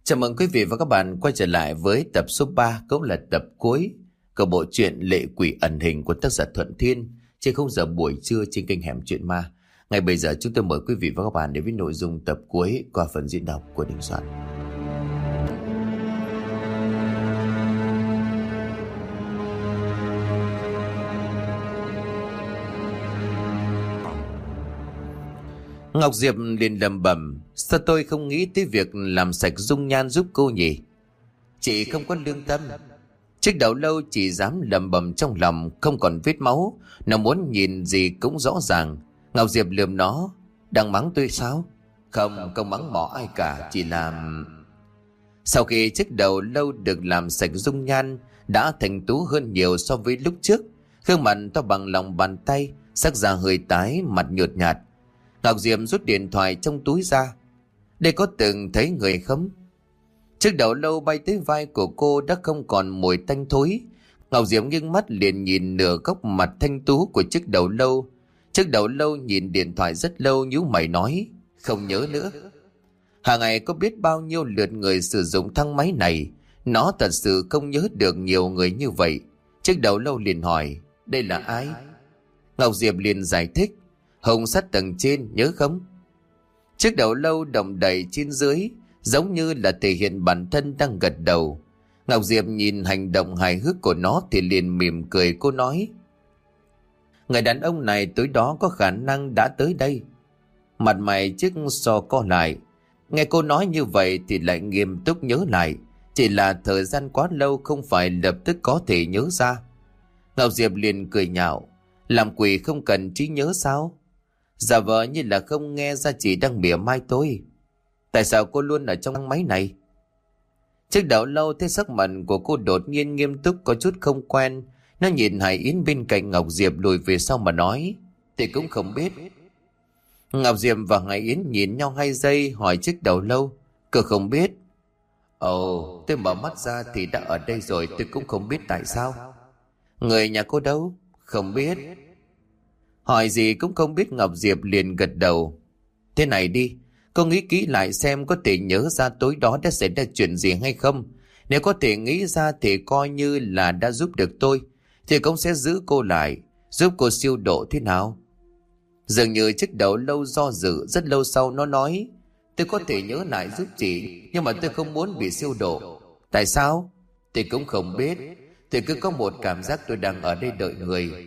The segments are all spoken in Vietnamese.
Chào mừng quý vị và các bạn quay trở lại với tập số 3, cũng là tập cuối của bộ truyện Lệ Quỷ Ẩn Hình của tác giả Thuận Thiên trên khung giờ buổi trưa trên kênh Hẻm Chuyện Ma. Ngay bây giờ chúng tôi mời quý vị và các bạn đến với nội dung tập cuối qua phần diễn đọc của Đình Soạn. Ngọc Diệp liền lẩm bẩm, sao tôi không nghĩ tới việc làm sạch dung nhan giúp cô nhỉ? Chị không có lương tâm. Chiếc đầu lâu chỉ dám lẩm bẩm trong lòng, không còn vết máu, nó muốn nhìn gì cũng rõ ràng. Ngọc Diệp lườm nó, đang mắng tôi sao? Không mắng mỏ ai cả, chỉ làm... Sau khi chiếc đầu lâu được làm sạch dung nhan, đã thành tú hơn nhiều so với lúc trước. Gương mặt to bằng lòng bàn tay, sắc da hơi tái, mặt nhợt nhạt. Ngọc Diệp rút điện thoại trong túi ra. Đây có từng thấy người không? Chiếc đầu lâu bay tới vai của cô đã không còn mùi tanh thối. Ngọc Diệp nghiêng mắt liền nhìn nửa góc mặt thanh tú của chiếc đầu lâu. Chiếc đầu lâu nhìn điện thoại rất lâu, nhíu mày nói, không nhớ nữa. Hàng ngày có biết bao nhiêu lượt người sử dụng thang máy này, nó thật sự không nhớ được nhiều người như vậy. Chiếc đầu lâu liền hỏi, đây là ai? Ngọc Diệp liền giải thích, Hồng Sắt tầng trên, nhớ không? Chiếc đầu lâu động đậy trên dưới, giống như là thể hiện bản thân đang gật đầu. Ngọc Diệp nhìn hành động hài hước của nó thì liền mỉm cười. Cô nói, người đàn ông này tối đó có khả năng đã tới đây. Mặt mày chiếc so co lại. Nghe cô nói như vậy thì lại nghiêm túc nhớ lại. Chỉ là thời gian quá lâu không phải lập tức có thể nhớ ra. Ngọc Diệp liền cười nhạo, làm quỷ không cần trí nhớ sao? Giả vờ như là không nghe ra, chỉ đang mỉa mai tôi. Tại sao cô luôn ở trong thang máy này? Chiếc đầu lâu thấy sắc mặt của cô đột nhiên nghiêm túc, có chút không quen. Nó nhìn Hải Yến bên cạnh Ngọc Diệp lùi về sau mà nói, thì cũng không biết. Ngọc Diệp và Hải Yến nhìn nhau 2 giây, hỏi chiếc đầu lâu, cô không biết? Ồ, tôi mở mắt ra thì đã ở đây rồi, tôi cũng không biết tại sao. Người nhà cô đâu? Không biết. Hỏi gì cũng không biết. Ngọc Diệp liền gật đầu. Thế này đi, cô nghĩ kỹ lại xem có thể nhớ ra tối đó đã xảy ra chuyện gì hay không. Nếu có thể nghĩ ra thì coi như là đã giúp được tôi, thì cũng sẽ giữ cô lại, giúp cô siêu độ thế nào. Dường như chiếc đầu lâu do dự, rất lâu sau nó nói, tôi có thể nhớ lại giúp chị, nhưng mà tôi không muốn bị siêu độ. Tại sao? Tôi cũng không biết. Tôi cứ có một cảm giác tôi đang ở đây đợi người.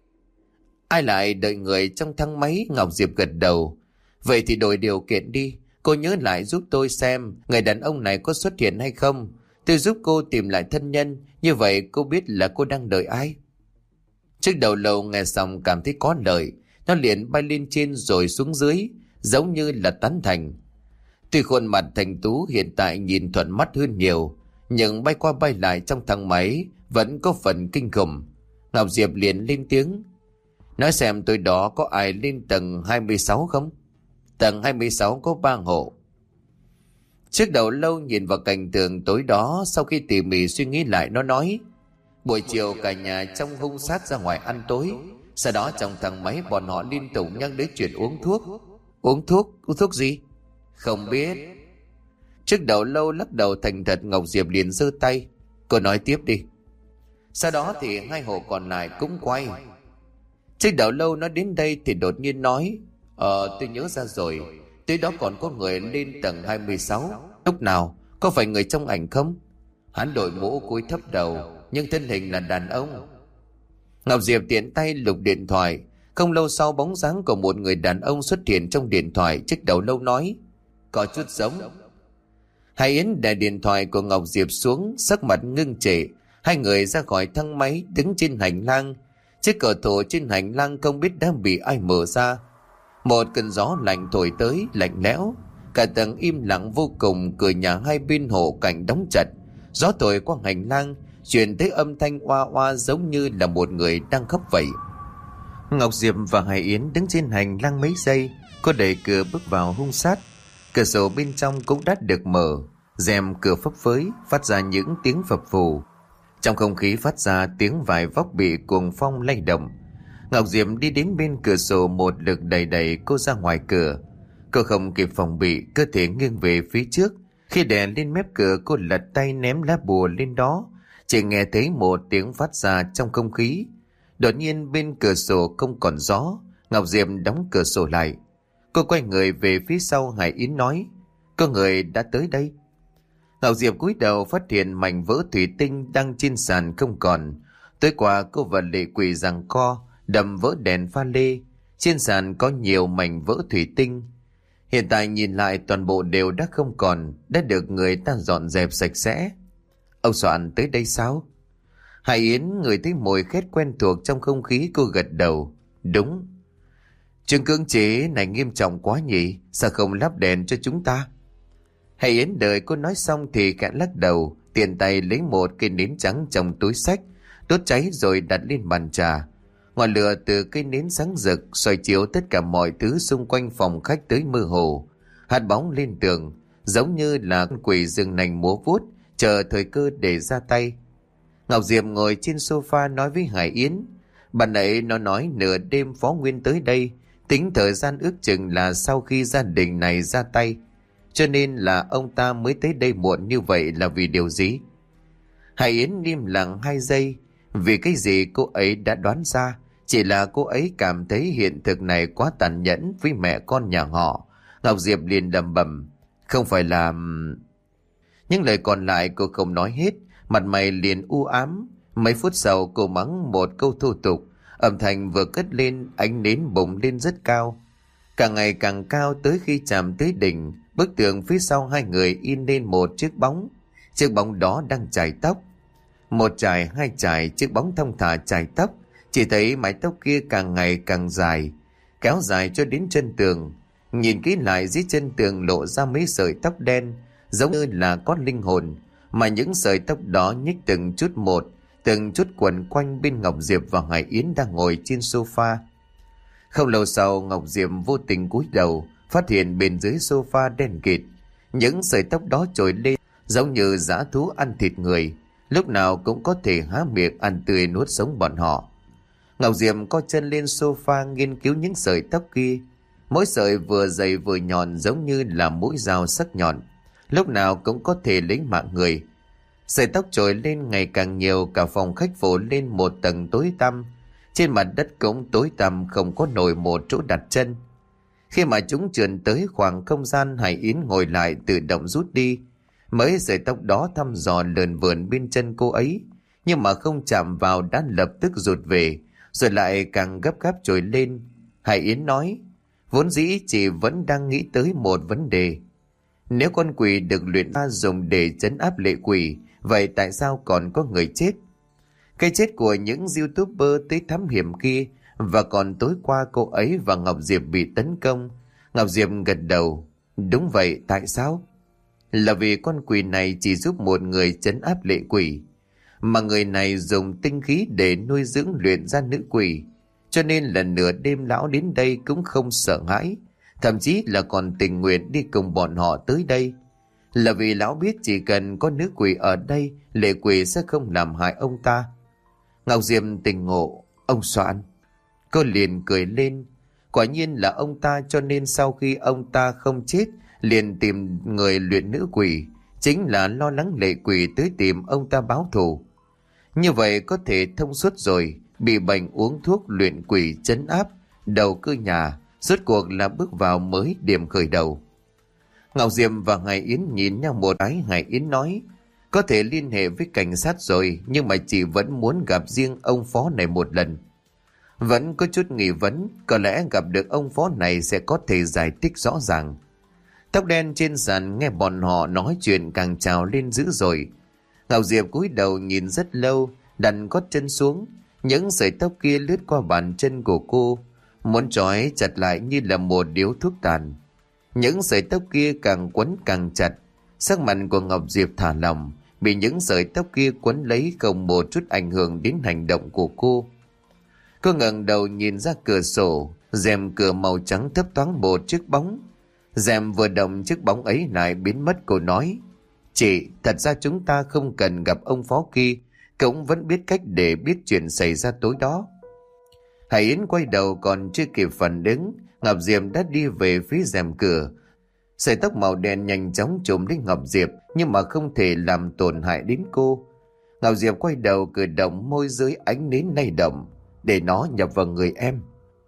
Ai lại đợi người trong thang máy? Ngọc Diệp gật đầu. Vậy thì đổi điều kiện đi, cô nhớ lại giúp tôi xem người đàn ông này có xuất hiện hay không. Tôi giúp cô tìm lại thân nhân, như vậy cô biết là cô đang đợi ai. Chiếc đầu lâu nghe xong cảm thấy có lợi, nó liền bay lên trên rồi xuống dưới, giống như là tán thành. Tuy khuôn mặt thành tú hiện tại nhìn thuận mắt hơn nhiều, nhưng bay qua bay lại trong thang máy vẫn có phần kinh khủng. Ngọc Diệp liền lên tiếng, nói xem tối đó có ai lên tầng 26 không? Tầng 26 có 3 hộ. Chiếc đầu lâu nhìn vào cảnh tượng tối đó, sau khi tỉ mỉ suy nghĩ lại nó nói, buổi chiều cả nhà trong hung sát ra ngoài ăn tối, sau đó trong thang máy bọn họ liên tục nhắc đến chuyện uống thuốc. Uống thuốc? Uống thuốc gì? Không biết. Chiếc đầu lâu lắc đầu thành thật. Ngọc Diệp liền giơ tay, cô nói tiếp đi. Sau đó thì 2 hộ còn lại cũng quay. Chiếc đầu lâu nói đến đây thì đột nhiên nói, tôi nhớ ra rồi, tới đó còn có người lên tầng 26. Lúc nào? Có phải người trong ảnh không? Hắn đội mũ cúi thấp đầu, nhưng thân hình là đàn ông. Ngọc Diệp tiện tay lục điện thoại. Không lâu sau bóng dáng của một người đàn ông xuất hiện trong điện thoại. Chiếc đầu lâu nói, có chút giống. Hải Yến đè điện thoại của Ngọc Diệp xuống, sắc mặt ngưng trệ. 2 người ra khỏi thang máy, đứng trên hành lang. Chiếc cửa sổ trên hành lang không biết đã bị ai mở ra. Một cơn gió lạnh thổi tới, lạnh lẽo. Cả tầng im lặng vô cùng. Cửa nhà 2 bên hộ cảnh đóng chặt. Gió thổi qua hành lang, truyền tới âm thanh oa oa, giống như là một người đang khóc vậy. Ngọc Diệp và Hải Yến đứng trên hành lang mấy giây. Cô đẩy cửa bước vào hung sát. Cửa sổ bên trong cũng đã được mở, rèm cửa phấp phới phát ra những tiếng phập phù. Trong không khí phát ra tiếng vải vóc bị cuồng phong lay động. Ngọc Diệp đi đến bên cửa sổ, một lực đẩy đẩy cô ra ngoài cửa. Cô không kịp phòng bị, cơ thể nghiêng về phía trước. Khi đè lên mép cửa, cô lật tay ném lá bùa lên đó. Chỉ nghe thấy một tiếng phát ra trong không khí. Đột nhiên bên cửa sổ không còn gió. Ngọc Diệp đóng cửa sổ lại. Cô quay người về phía sau Hải Yến nói: có người đã tới đây. Ngọc Diệp cúi đầu phát hiện mảnh vỡ thủy tinh đang trên sàn không còn. Tối qua cô và Lệ Quỷ giằng co đập vỡ đèn pha lê. Trên sàn có nhiều mảnh vỡ thủy tinh. Hiện tại nhìn lại toàn bộ đều đã không còn, đã được người ta dọn dẹp sạch sẽ. Ông Soạn tới đây sao? Hải Yến ngửi thấy mùi khét quen thuộc trong không khí, cô gật đầu. Đúng. Chuyện cưỡng chế này nghiêm trọng quá nhỉ, sao không lắp đèn cho chúng ta? Hải Yến đợi cô nói xong thì khẽ lắc đầu, tiện tay lấy một cây nến trắng trong túi xách, đốt cháy rồi đặt lên bàn trà. Ngọn lửa từ cây nến sáng rực soi chiếu tất cả mọi thứ xung quanh phòng khách tới mơ hồ, hắt bóng lên tường, giống như là con quỷ rừng nành múa vuốt, chờ thời cơ để ra tay. Ngọc Diệp ngồi trên sofa nói với Hải Yến: bạn ấy nó nói nửa đêm Phó Nguyên tới đây, tính thời gian ước chừng là sau khi gia đình này ra tay, cho nên là ông ta mới tới đây muộn như vậy là vì điều gì? Hải Yến im lặng 2 giây. Vì cái gì cô ấy đã đoán ra, chỉ là cô ấy cảm thấy hiện thực này quá tàn nhẫn với mẹ con nhà họ. Ngọc Diệp liền lẩm bẩm: không phải là... Những lời còn lại cô không nói hết, mặt mày liền u ám. Mấy phút sau cô mắng một câu thô tục, âm thanh vừa cất lên, ánh nến bùng lên rất cao, càng ngày càng cao tới khi chạm tới đỉnh. Bức tường phía sau hai người in lên một chiếc bóng. Chiếc bóng đó đang chải tóc. Một chải, 2 chải, chiếc bóng thong thả chải tóc. Chỉ thấy mái tóc kia càng ngày càng dài, kéo dài cho đến chân tường. Nhìn kỹ lại dưới chân tường lộ ra mấy sợi tóc đen, giống như là có linh hồn, mà những sợi tóc đó nhích từng chút một, từng chút quẩn quanh bên Ngọc Diệp và Hải Yến đang ngồi trên sofa. Không lâu sau, Ngọc Diệp vô tình cúi đầu, phát hiện bên dưới sofa đen kịt. Những sợi tóc đó trồi lên giống như dã thú ăn thịt người, lúc nào cũng có thể há miệng ăn tươi nuốt sống bọn họ. Ngọc Diệp co chân lên sofa nghiên cứu những sợi tóc kia. Mỗi sợi vừa dày vừa nhọn, giống như là mũi dao sắc nhọn, lúc nào cũng có thể lấy mạng người. Sợi tóc trồi lên ngày càng nhiều, cả phòng khách phủ lên một tầng tối tăm. Trên mặt đất cũng tối tăm, không có nổi một chỗ đặt chân. Khi mà chúng trườn tới khoảng không gian, Hải Yến ngồi lại tự động rút đi. Mấy sợi tóc đó thăm dò lườn vườn bên chân cô ấy, nhưng mà không chạm vào đã lập tức rụt về, rồi lại càng gấp gáp trồi lên. Hải Yến nói: vốn dĩ chị vẫn đang nghĩ tới một vấn đề. Nếu con quỷ được luyện ra dùng để trấn áp lệ quỷ, vậy tại sao còn có người chết? Cái chết của những YouTuber tới thám hiểm kia, và còn tối qua cô ấy và Ngọc Diệp bị tấn công. Ngọc Diệp gật đầu. Đúng vậy, tại sao? Là vì con quỷ này chỉ giúp một người trấn áp lệ quỷ, mà người này dùng tinh khí để nuôi dưỡng luyện ra nữ quỷ, cho nên lần nửa đêm lão đến đây cũng không sợ hãi, thậm chí là còn tình nguyện đi cùng bọn họ tới đây. Là vì lão biết chỉ cần có nữ quỷ ở đây, lệ quỷ sẽ không làm hại ông ta. Ngọc Diệp tỉnh ngộ. Ông Soạn. Cô liền cười lên. Quả nhiên là ông ta, cho nên sau khi ông ta không chết liền tìm người luyện nữ quỷ, chính là lo lắng lệ quỷ tới tìm ông ta báo thù. Như vậy có thể thông suốt rồi. Bị bệnh uống thuốc luyện quỷ trấn áp, đầu cơ nhà, rốt cuộc là bước vào mới điểm khởi đầu. Ngọc Diệp và Hải Yến nhìn nhau một cái. Hải Yến nói: có thể liên hệ với cảnh sát rồi, nhưng mà chị vẫn muốn gặp riêng ông Phó này một lần. Vẫn có chút nghi vấn, có lẽ gặp được ông Phó này sẽ có thể giải thích rõ ràng. Tóc đen trên sàn nghe bọn họ nói chuyện càng trào lên dữ dội. Ngọc Diệp cúi đầu nhìn rất lâu, đặt gót chân xuống. Những sợi tóc kia lướt qua bàn chân của cô, muốn trói chặt lại như là một điếu thuốc tàn. Những sợi tóc kia càng quấn càng chặt. Sắc mặt của Ngọc Diệp thả lỏng, bị những sợi tóc kia quấn lấy không một chút ảnh hưởng đến hành động của cô. Cô ngẩng đầu nhìn ra cửa sổ, rèm cửa màu trắng thấp thoáng một chiếc bóng. Rèm vừa động, chiếc bóng ấy lại biến mất. Cô nói: chị, thật ra chúng ta không cần gặp ông Phó kia, cũng vẫn biết cách để biết chuyện xảy ra tối đó. Hải Yến quay đầu còn chưa kịp phản ứng, Ngọc Diệp đã đi về phía rèm cửa. Sợi tóc màu đen nhanh chóng trùm đến Ngọc Diệp nhưng mà không thể làm tổn hại đến cô. Ngọc Diệp quay đầu cử động môi dưới ánh nến lay động để nó nhập vào người em.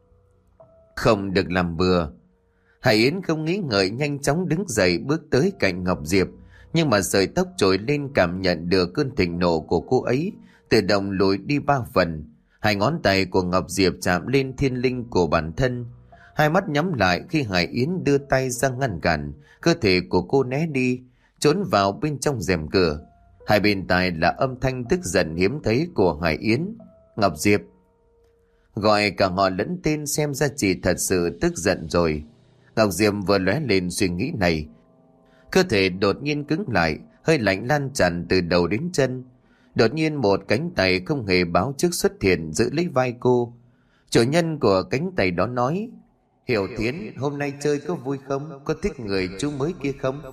Không được làm bừa. Hải Yến không nghĩ ngợi nhanh chóng đứng dậy bước tới cạnh Ngọc Diệp, nhưng mà sợi tóc trồi lên cảm nhận được cơn thịnh nộ của cô ấy, tự động lùi đi 3 phần. Hai ngón tay của Ngọc Diệp chạm lên thiên linh của bản thân. Hai mắt nhắm lại khi Hải Yến đưa tay ra ngăn cản, cơ thể của cô né đi, trốn vào bên trong rèm cửa. Hai bên tai là âm thanh tức giận hiếm thấy của Hải Yến. Ngọc Diệp. Gọi cả họ lẫn tên xem ra chị thật sự tức giận rồi. Ngọc Diệp vừa lóe lên suy nghĩ này. Cơ thể đột nhiên cứng lại, hơi lạnh lan tràn từ đầu đến chân. Đột nhiên một cánh tay không hề báo trước xuất hiện giữ lấy vai cô. Chủ nhân của cánh tay đó nói: Hiểu Thiến, hôm nay chơi có vui không? Có thích người chú mới kia không?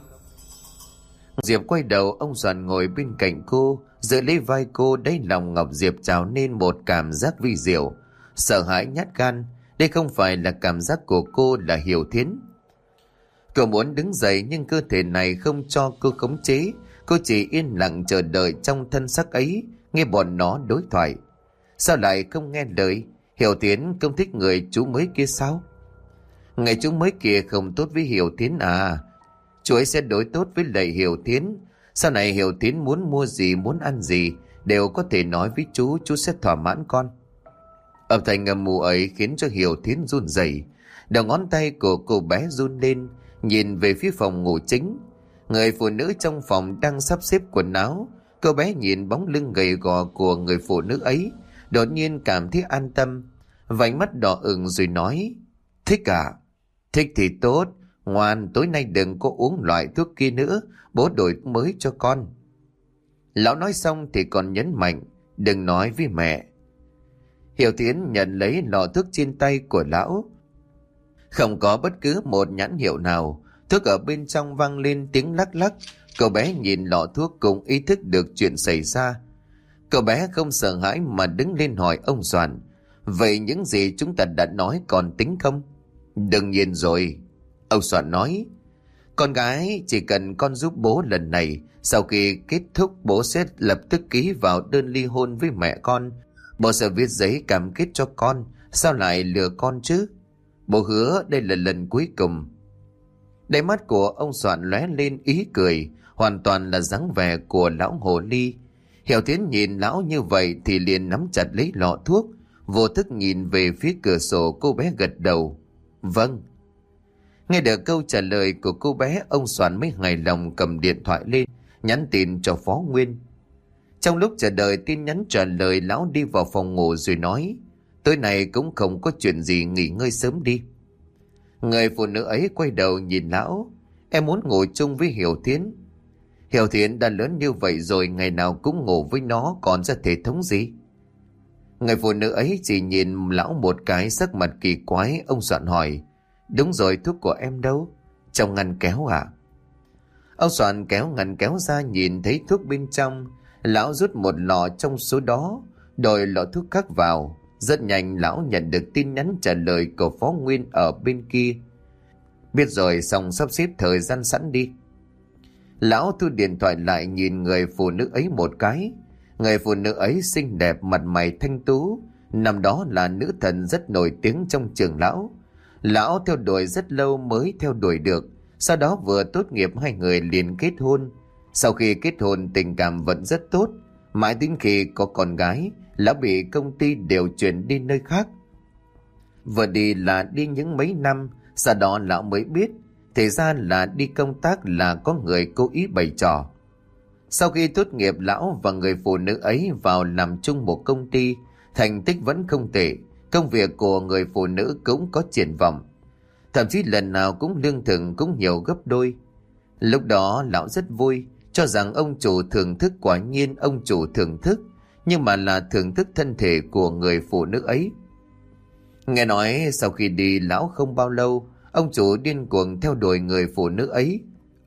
Diệp quay đầu, ông Doãn ngồi bên cạnh cô, giữ lấy vai cô. Đáy lòng Ngọc Diệp trào nên một cảm giác vi diệu, sợ hãi nhát gan. Đây không phải là cảm giác của cô là Hiểu Thiến. Cô muốn đứng dậy nhưng cơ thể này không cho cô khống chế. Cô chỉ yên lặng chờ đợi trong thân xác ấy, nghe bọn nó đối thoại. Sao lại không nghe lời? Hiểu Thiến không thích người chú mới kia sao? Người chú mới kia không tốt với Hiểu Thiến à? Chú ấy sẽ đối tốt với lại Hiểu Thiến. Sau này Hiểu Thiến muốn mua gì, muốn ăn gì đều có thể nói với chú sẽ thỏa mãn con. Âm thanh ngầm mù ấy khiến cho Hiểu Thiến run rẩy. Đầu ngón tay của cô bé run lên, nhìn về phía phòng ngủ chính. Người phụ nữ trong phòng đang sắp xếp quần áo. Cô bé nhìn bóng lưng gầy gò của người phụ nữ ấy, đột nhiên cảm thấy an tâm. Vành mắt đỏ ửng rồi nói: Thích à? Thích thì tốt. Ngoan, tối nay đừng có uống loại thuốc kia nữa, bố đổi mới cho con. Lão nói xong thì còn nhấn mạnh: Đừng nói với mẹ. Hiểu Thiến nhận lấy lọ thuốc trên tay của lão. Không có bất cứ một nhãn hiệu nào. Thuốc ở bên trong vang lên tiếng lắc lắc. Cậu bé nhìn lọ thuốc cũng ý thức được chuyện xảy ra. Cậu bé không sợ hãi mà đứng lên hỏi ông Doãn: Vậy những gì chúng ta đã nói còn tính không? Đương nhiên rồi. Ông Doãn nói: Con gái chỉ cần con giúp bố lần này, sau khi kết thúc bố sẽ lập tức ký vào đơn ly hôn với mẹ con. Bố sẽ viết giấy cam kết cho con. Sao lại lừa con chứ? Bố hứa đây là lần cuối cùng. Đáy mắt của ông Doãn lóe lên ý cười, hoàn toàn là dáng vẻ của lão hồ ly. Hiểu Thiến nhìn lão như vậy thì liền nắm chặt lấy lọ thuốc, vô thức nhìn về phía cửa sổ. Cô bé gật đầu: Vâng. Nghe được câu trả lời của cô bé, ông Doãn mới hài lòng cầm điện thoại lên, nhắn tin cho Phó Nguyên. Trong lúc chờ đợi tin nhắn trả lời, lão đi vào phòng ngủ rồi nói: Tối nay cũng không có chuyện gì, nghỉ ngơi sớm đi. Người phụ nữ ấy quay đầu nhìn lão: Em muốn ngủ chung với Hiểu Thiến. Hiểu Thiến đã lớn như vậy rồi, ngày nào cũng ngủ với nó, còn ra thể thống gì? Người phụ nữ ấy chỉ nhìn lão một cái, sắc mặt kỳ quái. Ông Doãn hỏi: Đúng rồi, thuốc của em đâu? Trong ngăn kéo à? Ông Doãn kéo ngăn kéo ra, nhìn thấy thuốc bên trong. Lão rút một lọ trong số đó, đổi lọ thuốc khác vào. Rất nhanh lão nhận được tin nhắn trả lời của Phó Nguyên ở bên kia: Biết rồi, xong sắp xếp thời gian sẵn đi. Lão thu điện thoại lại, nhìn người phụ nữ ấy một cái. Người phụ nữ ấy xinh đẹp, mặt mày thanh tú, năm đó là nữ thần rất nổi tiếng trong trường lão. Lão theo đuổi rất lâu mới theo đuổi được. Sau đó vừa tốt nghiệp hai người liền kết hôn. Sau khi kết hôn tình cảm vẫn rất tốt. Mãi đến khi có con gái, lão bị công ty điều chuyển đi nơi khác. Vừa đi là đi những mấy năm, sau đó lão mới biết thì ra là đi công tác là có người cố ý bày trò. Sau khi tốt nghiệp, lão và người phụ nữ ấy vào làm chung một công ty. Thành tích vẫn không tệ, công việc của người phụ nữ cũng có triển vọng. Thậm chí lần nào cũng lương thưởng cũng nhiều gấp đôi. Lúc đó lão rất vui, cho rằng ông chủ thưởng thức. Quả nhiên ông chủ thưởng thức, nhưng mà là thưởng thức thân thể của người phụ nữ ấy. Nghe nói sau khi đi lão không bao lâu, ông chủ điên cuồng theo đuổi người phụ nữ ấy.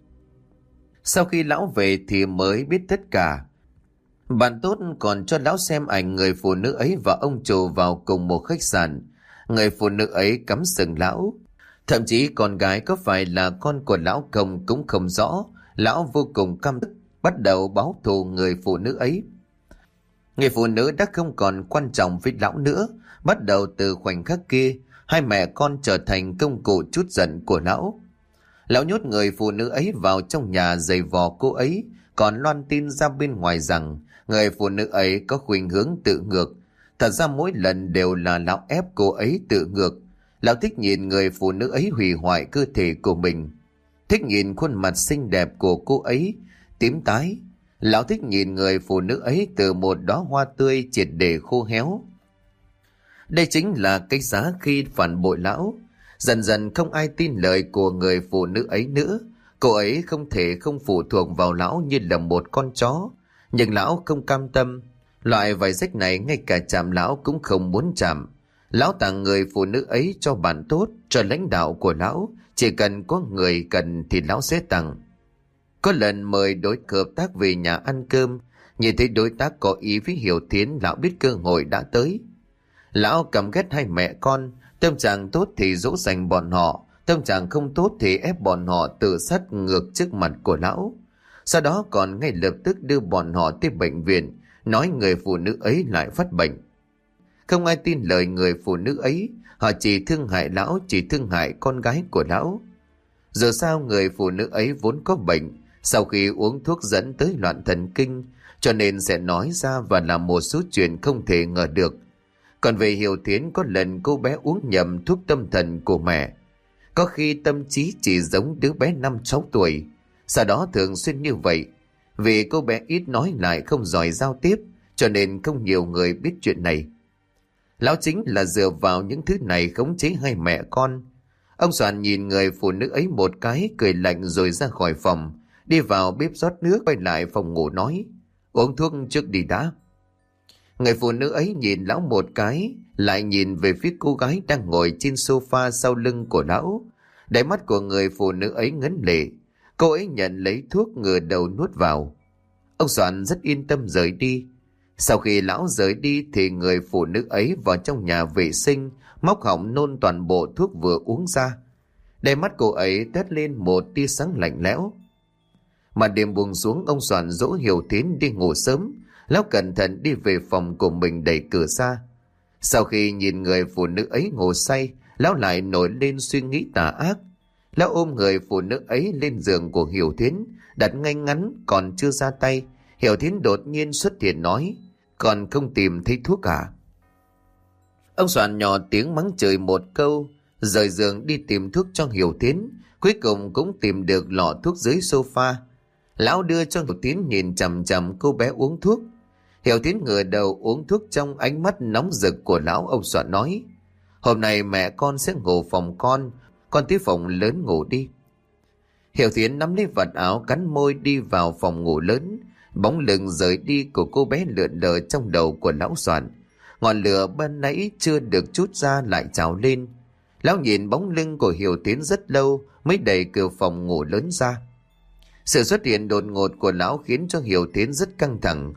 Sau khi lão về thì mới biết tất cả. Bạn tốt còn cho lão xem ảnh người phụ nữ ấy và ông chủ vào cùng một khách sạn. Người phụ nữ ấy cắm sừng lão. Thậm chí con gái có phải là con của lão không cũng không rõ. Lão vô cùng căm tức, bắt đầu báo thù người phụ nữ ấy. Người phụ nữ đã không còn quan trọng với lão nữa. Bắt đầu từ khoảnh khắc kia, hai mẹ con trở thành công cụ trút giận của lão. Lão nhốt người phụ nữ ấy vào trong nhà giày vò cô ấy, còn loan tin ra bên ngoài rằng người phụ nữ ấy có khuynh hướng tự ngược. Thật ra mỗi lần đều là lão ép cô ấy tự ngược. Lão thích nhìn người phụ nữ ấy hủy hoại cơ thể của mình, thích nhìn khuôn mặt xinh đẹp của cô ấy tím tái. Lão thích nhìn người phụ nữ ấy từ một đóa hoa tươi triệt để khô héo. Đây chính là cái giá khi phản bội lão. Dần dần không ai tin lời của người phụ nữ ấy nữa. Cô ấy không thể không phụ thuộc vào lão như là một con chó. Nhưng lão không cam tâm. Loại vải rách này ngay cả chạm lão cũng không muốn chạm. Lão tặng người phụ nữ ấy cho bạn tốt, cho lãnh đạo của lão. Chỉ cần có người cần thì lão sẽ tặng. Có lần mời đối hợp tác về nhà ăn cơm. Nhìn thấy đối tác có ý với Hiểu Thiến, lão biết cơ hội đã tới. Lão căm ghét hai mẹ con. Tâm trạng tốt thì dỗ dành bọn họ, tâm trạng không tốt thì ép bọn họ tự sát ngược trước mặt của lão. Sau đó còn ngay lập tức đưa bọn họ tới bệnh viện, nói người phụ nữ ấy lại phát bệnh. Không ai tin lời người phụ nữ ấy, họ chỉ thương hại lão, chỉ thương hại con gái của lão. Giờ sao người phụ nữ ấy vốn có bệnh, sau khi uống thuốc dẫn tới loạn thần kinh, cho nên sẽ nói ra và làm một số chuyện không thể ngờ được. Còn về Hiểu Thiến, có lần cô bé uống nhầm thuốc tâm thần của mẹ. Có khi tâm trí chỉ giống đứa bé 5-6 tuổi. Sau đó thường xuyên như vậy. Vì cô bé ít nói lại không giỏi giao tiếp, cho nên không nhiều người biết chuyện này. Lão chính là dựa vào những thứ này khống chế hai mẹ con. Ông Soàn nhìn người phụ nữ ấy một cái, cười lạnh rồi ra khỏi phòng. Đi vào bếp rót nước, quay lại phòng ngủ nói: uống thuốc trước đi đã. Người phụ nữ ấy nhìn lão một cái, lại nhìn về phía cô gái đang ngồi trên sofa sau lưng của lão. Đáy mắt của người phụ nữ ấy ngấn lệ. Cô ấy nhận lấy thuốc, ngửa đầu nuốt vào. Ông Soạn rất yên tâm rời đi. Sau khi lão rời đi thì người phụ nữ ấy vào trong nhà vệ sinh, móc họng nôn toàn bộ thuốc vừa uống ra. Đáy mắt cô ấy toát lên một tia sáng lạnh lẽo. Mà đêm buông xuống, ông Soạn dỗ Hiểu Thiến đi ngủ sớm. Lão cẩn thận đi về phòng của mình, đẩy cửa ra. Sau khi nhìn người phụ nữ ấy ngủ say, lão lại nổi lên suy nghĩ tà ác. Lão ôm người phụ nữ ấy lên giường của Hiểu Thiến, đặt ngay ngắn, còn chưa ra tay. Hiểu Thiến đột nhiên xuất hiện nói: còn không tìm thấy thuốc à? Ông Soạn nhỏ tiếng mắng chửi một câu, rời giường đi tìm thuốc cho Hiểu Thiến. Cuối cùng cũng tìm được lọ thuốc dưới sofa. Lão đưa cho Hiểu Thiến, nhìn chằm chằm cô bé uống thuốc. Hiểu Thiến ngửa đầu uống thuốc trong ánh mắt nóng rực của lão. Ông Soạn nói: hôm nay mẹ con sẽ ngủ phòng con tới phòng lớn ngủ đi. Hiểu Thiến nắm lấy vạt áo, cắn môi đi vào phòng ngủ lớn. Bóng lưng rời đi của cô bé lượn lờ trong đầu của lão Soạn. Ngọn lửa ban nãy chưa được trút ra lại trào lên. Lão nhìn bóng lưng của Hiểu Thiến rất lâu mới đẩy cửa phòng ngủ lớn ra. Sự xuất hiện đột ngột của lão khiến cho Hiểu Thiến rất căng thẳng.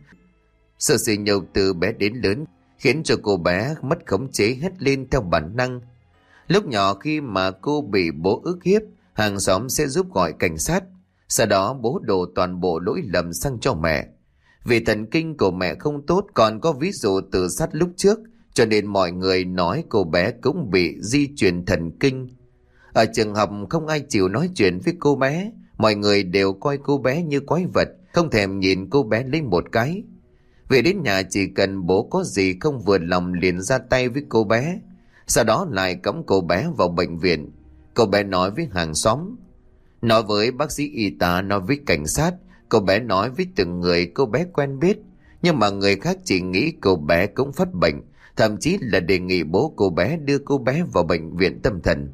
Sự sỉ nhục từ bé đến lớn khiến cho cô bé mất khống chế, hét lên theo bản năng. Lúc nhỏ khi mà cô bị bố ức hiếp, hàng xóm sẽ giúp gọi cảnh sát. Sau đó bố đổ toàn bộ lỗi lầm sang cho mẹ. Vì thần kinh của mẹ không tốt, còn có ví dụ tự sát lúc trước, cho nên mọi người nói cô bé cũng bị di truyền thần kinh. Ở trường học không ai chịu nói chuyện với cô bé. Mọi người đều coi cô bé như quái vật, không thèm nhìn cô bé lấy một cái. Về đến nhà chỉ cần bố có gì không vừa lòng liền ra tay với cô bé. Sau đó lại cõng cô bé vào bệnh viện. Cô bé nói với hàng xóm, nói với bác sĩ y tá, nói với cảnh sát. Cô bé nói với từng người cô bé quen biết. Nhưng mà người khác chỉ nghĩ cô bé cũng phát bệnh, thậm chí là đề nghị bố cô bé đưa cô bé vào bệnh viện tâm thần.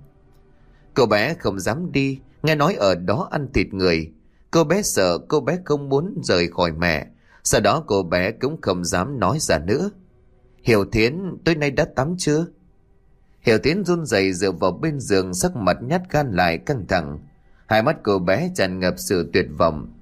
Cô bé không dám đi, nghe nói ở đó ăn thịt người. Cô bé sợ, cô bé không muốn rời khỏi mẹ. Sau đó cô bé cũng không dám nói ra nữa. Hiểu Thiến, tối nay đã tắm chưa? Hiểu Thiến run rẩy dựa vào bên giường, sắc mặt nhát gan lại căng thẳng. Hai mắt cô bé tràn ngập sự tuyệt vọng,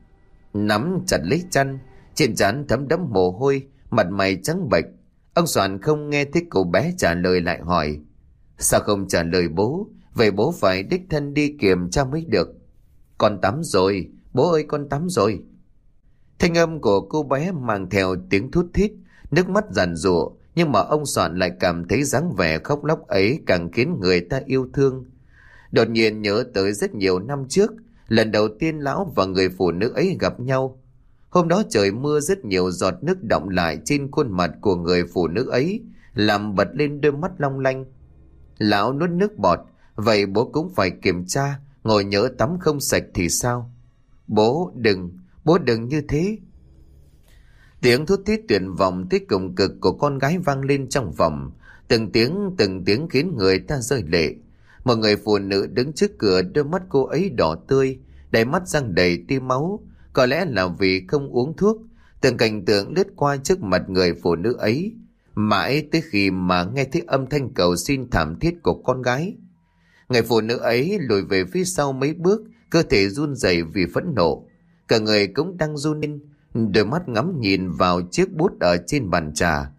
nắm chặt lấy chăn, trên trán thấm đẫm mồ hôi, mặt mày trắng bệch. Ông Soạn không nghe thấy cô bé trả lời lại hỏi: sao không trả lời bố? vậy bố phải đích thân đi kiểm tra mới được. Con tắm rồi, bố ơi con tắm rồi. Thanh âm của cô bé mang theo tiếng thút thít, nước mắt giàn giụa, nhưng mà ông Soạn lại cảm thấy dáng vẻ khóc lóc ấy càng khiến người ta yêu thương. Đột nhiên nhớ tới rất nhiều năm trước, lần đầu tiên lão và người phụ nữ ấy gặp nhau. Hôm đó trời mưa, rất nhiều giọt nước đọng lại trên khuôn mặt của người phụ nữ ấy, làm bật lên đôi mắt long lanh. Lão nuốt nước bọt, vậy bố cũng phải kiểm tra, ngồi nhỡ tắm không sạch thì sao? Bố đừng như thế. Tiếng thút thít tuyệt vọng tới cùng cực của con gái vang lên trong phòng, từng tiếng khiến người ta rơi lệ. Một người phụ nữ đứng trước cửa, đôi mắt cô ấy đỏ tươi, đầy mắt răng đầy tia máu, có lẽ là vì không uống thuốc. Từng cảnh tượng lướt qua trước mặt người phụ nữ ấy, mãi tới khi mà nghe thấy âm thanh cầu xin thảm thiết của con gái. Người phụ nữ ấy lùi về phía sau mấy bước, cơ thể run rẩy vì phẫn nộ, cả người cũng đang run lên, đôi mắt ngắm nhìn vào chiếc bút ở trên bàn trà.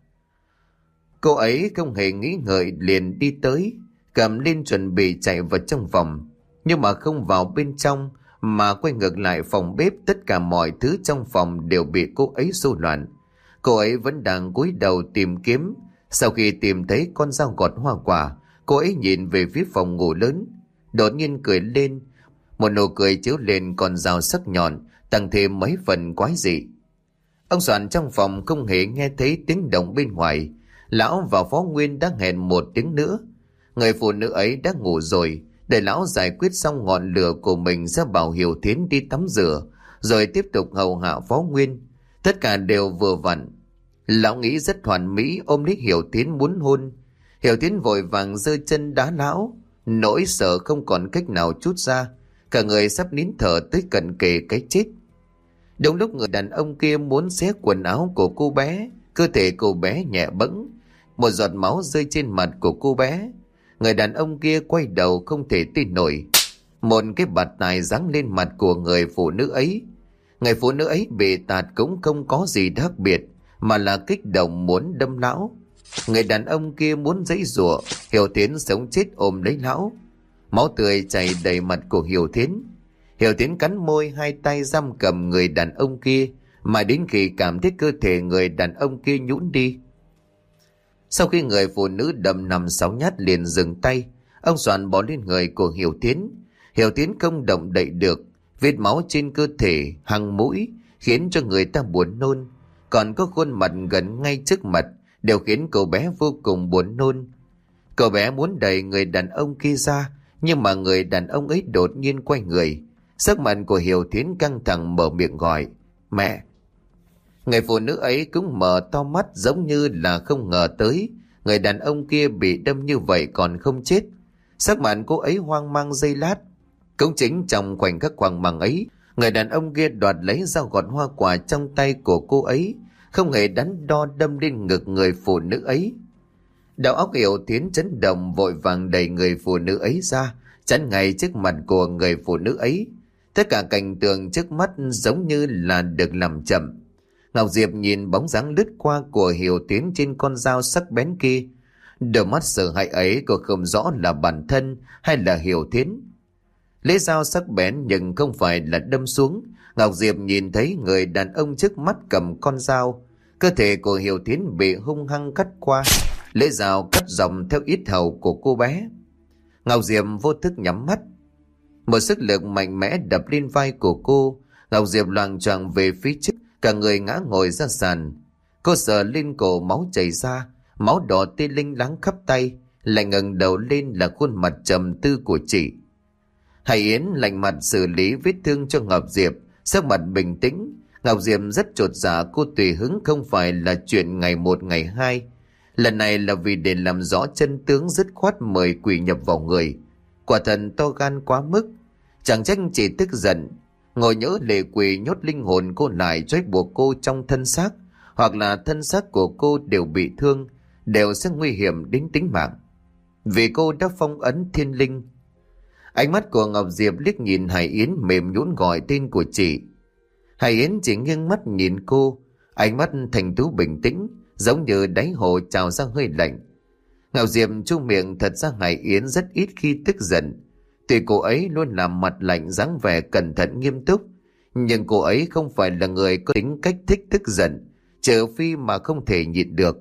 Cô ấy không hề nghĩ ngợi liền đi tới, cầm lên chuẩn bị chạy vào trong phòng, nhưng mà không vào bên trong mà quay ngược lại phòng bếp. Tất cả mọi thứ trong phòng đều bị cô ấy xô loạn. Cô ấy vẫn đang cúi đầu tìm kiếm. Sau khi tìm thấy con dao gọt hoa quả, cô ấy nhìn về phía phòng ngủ lớn, đột nhiên cười lên, một nụ cười chiếu lên con dao sắc nhọn, tăng thêm mấy phần quái dị. Ông Soạn trong phòng không hề nghe thấy tiếng động bên ngoài. Lão và Phó Nguyên đã hẹn một tiếng nữa. Người phụ nữ ấy đã ngủ rồi, để lão giải quyết xong ngọn lửa của mình ra bảo Hiểu Thiến đi tắm rửa, rồi tiếp tục hầu hạ Phó Nguyên. Tất cả đều vừa vặn. Lão nghĩ rất hoàn mỹ, ôm lấy Hiểu Thiến muốn hôn. Hiểu Thiến vội vàng giơ chân đá lão, nỗi sợ không còn cách nào trút ra, cả người sắp nín thở tới cận kề cái chết. Đúng lúc người đàn ông kia muốn xé quần áo của cô bé, cơ thể cô bé nhẹ bẫng, một giọt máu rơi trên mặt của cô bé. Người đàn ông kia quay đầu không thể tin nổi, một cái bạt tai giáng lên mặt của người phụ nữ ấy. Người phụ nữ ấy bị tạt cũng không có gì đặc biệt, mà là kích động muốn đâm lão. Người đàn ông kia muốn giãy giụa, Hiểu Thiến sống chết ôm lấy lão. Máu tươi chảy đầy mặt của Hiểu Thiến. Hiểu Thiến cắn môi, hai tay giam cầm người đàn ông kia, mà đến khi cảm thấy cơ thể người đàn ông kia nhũn đi. Sau khi người phụ nữ đâm 5-6 nhát liền dừng tay, ông Soạn bỏ lên người của Hiểu Thiến. Hiểu Thiến không động đậy được, vết máu trên cơ thể, hằn mũi khiến cho người ta buồn nôn, còn có khuôn mặt gần ngay trước mặt đều khiến cậu bé vô cùng buồn nôn. Cậu bé muốn đẩy người đàn ông kia ra, nhưng mà người đàn ông ấy đột nhiên quay người. Sắc mặt của Hiểu Thiến căng thẳng, mở miệng gọi mẹ. Người phụ nữ ấy cũng mở to mắt, giống như là không ngờ tới người đàn ông kia bị đâm như vậy còn không chết. Sắc mặt cô ấy hoang mang giây lát. Cũng chính trong khoảnh khắc hoang mang ấy, người đàn ông kia đoạt lấy dao gọt hoa quả trong tay của cô ấy, không hề đắn đo đâm lên ngực người phụ nữ ấy. Đầu óc Hiểu Thiến chấn động, vội vàng đẩy người phụ nữ ấy ra, chắn ngay trước mặt của người phụ nữ ấy. Tất cả cảnh tượng trước mắt giống như là được làm chậm. Ngọc Diệp nhìn bóng dáng lướt qua của Hiểu Thiến trên con dao sắc bén kia. Đôi mắt sợ hãi ấy cô không rõ là bản thân hay là Hiểu Thiến. Lấy dao sắc bén nhưng không phải là đâm xuống. Ngọc Diệp nhìn thấy người đàn ông trước mắt cầm con dao. Cơ thể của Hiểu Thiến bị hung hăng cắt qua, lấy dao cắt dòng theo yết hầu của cô bé. Ngọc Diệp vô thức nhắm mắt. Một sức lực mạnh mẽ đập lên vai của cô. Ngọc Diệp loạng choạng về phía trước, cả người ngã ngồi ra sàn. Cô sờ lên cổ, máu chảy ra, máu đỏ tê linh láng khắp tay. Lại ngẩng đầu lên là khuôn mặt trầm tư của chị. Hải Yến lạnh mặt xử lý vết thương cho Ngọc Diệp, sắc mặt bình tĩnh. Ngọc Diệp rất chột dạ, cô tùy hứng không phải là chuyện ngày một ngày hai. Lần này là vì để làm rõ chân tướng, dứt khoát mời quỷ nhập vào người. Quả thần to gan quá mức. Chẳng trách chỉ tức giận, ngồi nhớ lệ quỷ nhốt linh hồn cô lại, trói buộc cô trong thân xác, hoặc là thân xác của cô đều bị thương, đều sẽ nguy hiểm đến tính mạng, vì cô đã phong ấn thiên linh. Ánh mắt của Ngọc Diệp liếc nhìn Hải Yến, mềm nhũn gọi tên của chị. Hải Yến chỉ nghiêng mắt nhìn cô, ánh mắt thành thú bình tĩnh, giống như đáy hồ trào ra hơi lạnh. Ngọc Diệp chu miệng, thật ra Hải Yến rất ít khi tức giận. Tuy cô ấy luôn làm mặt lạnh, dáng vẻ cẩn thận nghiêm túc, nhưng cô ấy không phải là người có tính cách thích tức giận, trừ phi mà không thể nhịn được.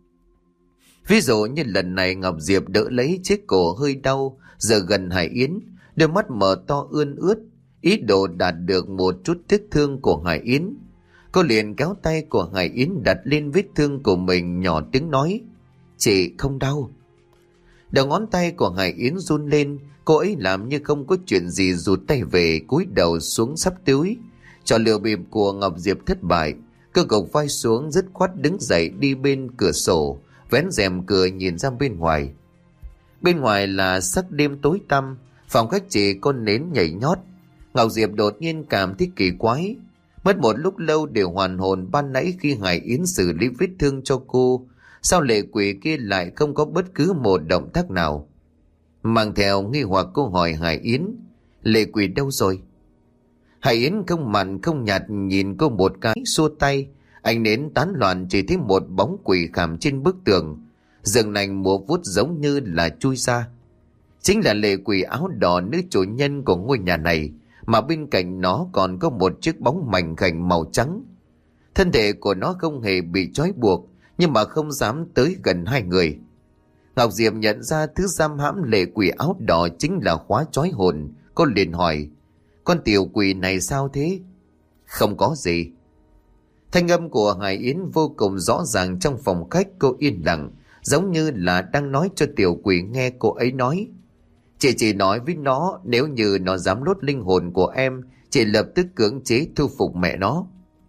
Ví dụ như lần này Ngọc Diệp đỡ lấy chiếc cổ hơi đau giờ gần Hải Yến, đôi mắt mở to ươn ướt, ý đồ đạt được một chút tiếc thương của Hải Yến. Cô liền kéo tay của Hải Yến đặt lên vết thương của mình, nhỏ tiếng nói: "Chị không đau." Đầu ngón tay của Hải Yến run lên, cô ấy làm như không có chuyện gì, rụt tay về, cúi đầu xuống sắp tưới. Trò lừa bịp của Ngọc Diệp thất bại, cô gục vai xuống, dứt khoát đứng dậy đi bên cửa sổ, vén rèm cửa nhìn ra bên ngoài. Bên ngoài là sắc đêm tối tăm, phòng khách chỉ có nến nhảy nhót. Ngọc Diệp đột nhiên cảm thấy kỳ quái. Mất một lúc lâu để hoàn hồn ban nãy khi Hải Yến xử lý vết thương cho cô, sao lệ quỷ kia lại không có bất cứ một động tác nào? Mang theo nghi hoặc cô hỏi Hải Yến: "Lệ quỷ đâu rồi?" Hải Yến không mặn không nhạt nhìn cô một cái, xua tay. Ánh nến tán loạn, chỉ thấy một bóng quỷ khảm trên bức tường, rừng nành múa vuốt giống như là chui ra. Chính là lệ quỷ áo đỏ, nữ chủ nhân của ngôi nhà này, mà bên cạnh nó còn có một chiếc bóng mảnh khảnh màu trắng. Thân thể của nó không hề bị trói buộc, nhưng mà không dám tới gần hai người. Ngọc Diệp nhận ra thứ giam hãm lệ quỷ áo đỏ chính là khóa trói hồn. Cô liền hỏi: "Con tiểu quỷ này sao thế?" "Không có gì." Thanh âm của Hải Yến vô cùng rõ ràng trong phòng khách. Cô yên lặng, giống như là đang nói cho tiểu quỷ nghe. Cô ấy nói: "Chị chỉ nói với nó, nếu như nó dám lốt linh hồn của em, chị lập tức cưỡng chế thu phục mẹ nó,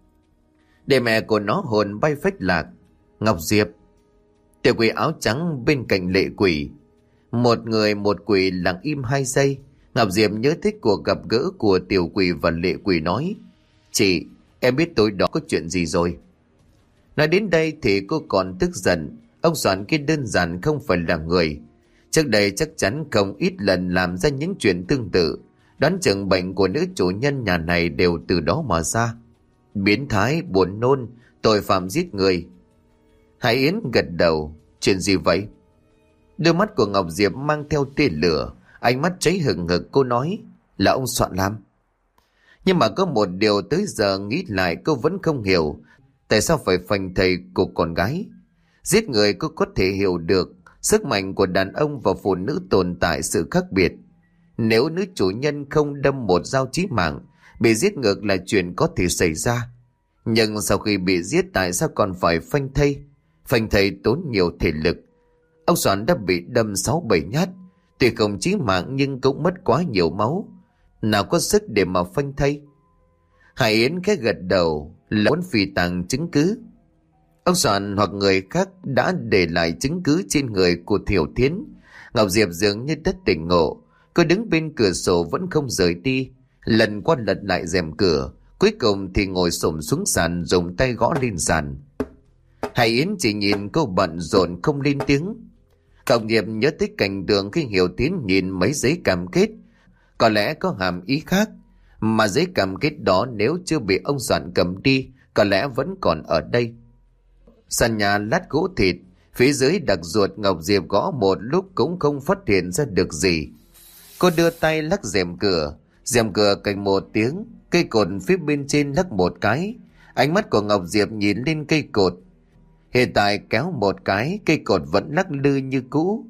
để mẹ của nó hồn bay phách lạc." "Ngọc Diệp." Tiểu quỷ áo trắng bên cạnh lệ quỷ, một người một quỷ, lặng im 2 giây. Ngọc Diệp nhớ thích cuộc gặp gỡ của tiểu quỷ và lệ quỷ, nói: "Chị, em biết tối đó có chuyện gì rồi." Nói đến đây thì cô còn tức giận. Ông Soạn kia đơn giản không phải là người. Trước đây chắc chắn không ít lần làm ra những chuyện tương tự. Đoán chừng bệnh của nữ chủ nhân nhà này đều từ đó mà ra. Biến thái, buồn nôn, tội phạm giết người. Hải Yến gật đầu: "Chuyện gì vậy?" Đôi mắt của Ngọc Diệp mang theo tia lửa, ánh mắt cháy hừng hực. Cô nói: "Là ông Soạn làm." Nhưng mà có một điều tới giờ nghĩ lại cô vẫn không hiểu. Tại sao phải phanh thầy của con gái? Giết người cô có thể hiểu được, sức mạnh của đàn ông và phụ nữ tồn tại sự khác biệt. Nếu nữ chủ nhân không đâm một dao chí mạng, bị giết ngược là chuyện có thể xảy ra. Nhưng sau khi bị giết, tại sao còn phải phanh thây? Phanh thây tốn nhiều thể lực. Ông Soạn đã bị đâm 6-7 nhát, tuy không chí mạng nhưng cũng mất quá nhiều máu, nào có sức để mà phanh thây. Hải Yến khẽ gật đầu, là muốn phi tàng chứng cứ. Ông Soạn hoặc người khác đã để lại chứng cứ trên người của Thiểu Thiến. Ngọc Diệp dường như đã tỉnh ngộ. Cô đứng bên cửa sổ vẫn không rời đi, lần qua lật lại rèm cửa, cuối cùng thì ngồi xổm xuống sàn, dùng tay gõ lên sàn. Hải Yến chỉ nhìn cô bận rộn không lên tiếng. Ngọc Diệp nhớ tới cảnh tượng khi Hiểu Tiến nhìn mấy giấy cam kết, có lẽ có hàm ý khác, mà giấy cam kết đó nếu chưa bị ông Soạn cầm đi, có lẽ vẫn còn ở đây. Sàn nhà lát gỗ thịt, phía dưới đặc ruột. Ngọc Diệp gõ một lúc cũng không phát hiện ra được gì. Cô đưa tay lắc rèm cửa cành một tiếng, cây cột phía bên trên lắc một cái. Ánh mắt của Ngọc Diệp nhìn lên cây cột. Hiện tại kéo một cái, cây cột vẫn lắc lư như cũ.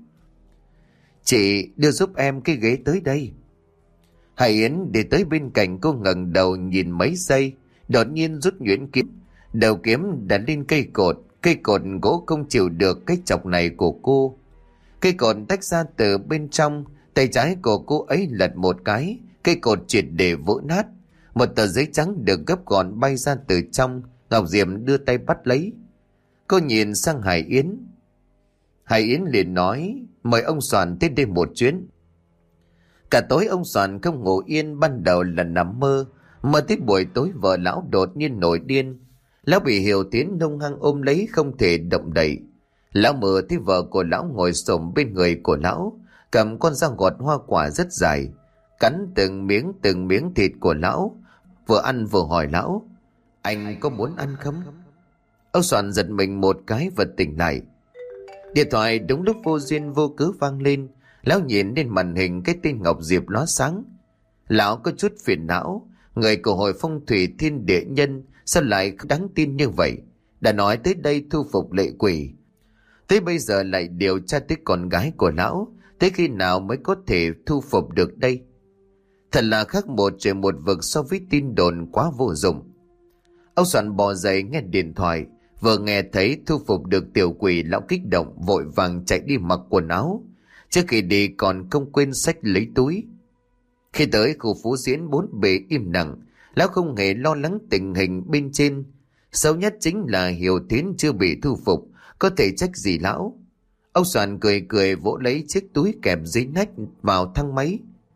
"Chị đưa giúp em cái ghế tới đây." Hải Yến đi tới bên cạnh cô, ngẩng đầu nhìn mấy giây, đột nhiên rút nhuyễn kiếm. Đầu kiếm đặt lên cây cột gỗ không chịu được cái chọc này của cô. Cây cột tách ra từ bên trong, tay trái của cô ấy lật một cái, cây cột triệt để vỡ nát. Một tờ giấy trắng được gấp gọn bay ra từ trong. Ngọc Diệp đưa tay bắt lấy. Cô nhìn sang Hải Yến. Hải Yến liền nói: "Mời ông Soạn tới đây một chuyến." Cả tối ông Soạn không ngủ yên. Ban đầu là nằm mơ tới buổi tối vợ lão đột nhiên nổi điên. Lão bị Hiểu Tiến hung hăng ôm lấy, không thể động đậy. Lão mơ thấy vợ của lão ngồi xổm bên người của lão, cầm con dao gọt hoa quả rất dài, cắn từng miếng thịt của lão, vừa ăn vừa hỏi lão: "Anh có muốn ăn không?" Ông Soạn giật mình một cái và tỉnh lại. Điện thoại đúng lúc vô duyên vô cớ vang lên. Lão nhìn lên màn hình, cái tên Ngọc Diệp lóe sáng. Lão có chút phiền não. Người của hội phong thủy thiên địa nhân sao lại đáng tin như vậy? Đã nói tới đây thu phục lệ quỷ, tới bây giờ lại điều tra tới con gái của lão. Tới khi nào mới có thể thu phục được đây? Thật là khác một trời một vực so với tin đồn quá vô dụng. Ông Soạn bò dậy nghe điện thoại. Vừa nghe thấy thu phục được tiểu quỷ, lão kích động vội vàng chạy đi mặc quần áo. Trước khi đi còn không quên xách lấy túi. Khi tới khu phố diễn, bốn bề im lặng. Lão không hề lo lắng tình hình bên trên. Xấu nhất chính là Hiểu Thiến chưa bị thu phục, có thể trách gì lão. Ông Soạn cười cười vỗ lấy chiếc túi kẹp dưới nách vào thang máy.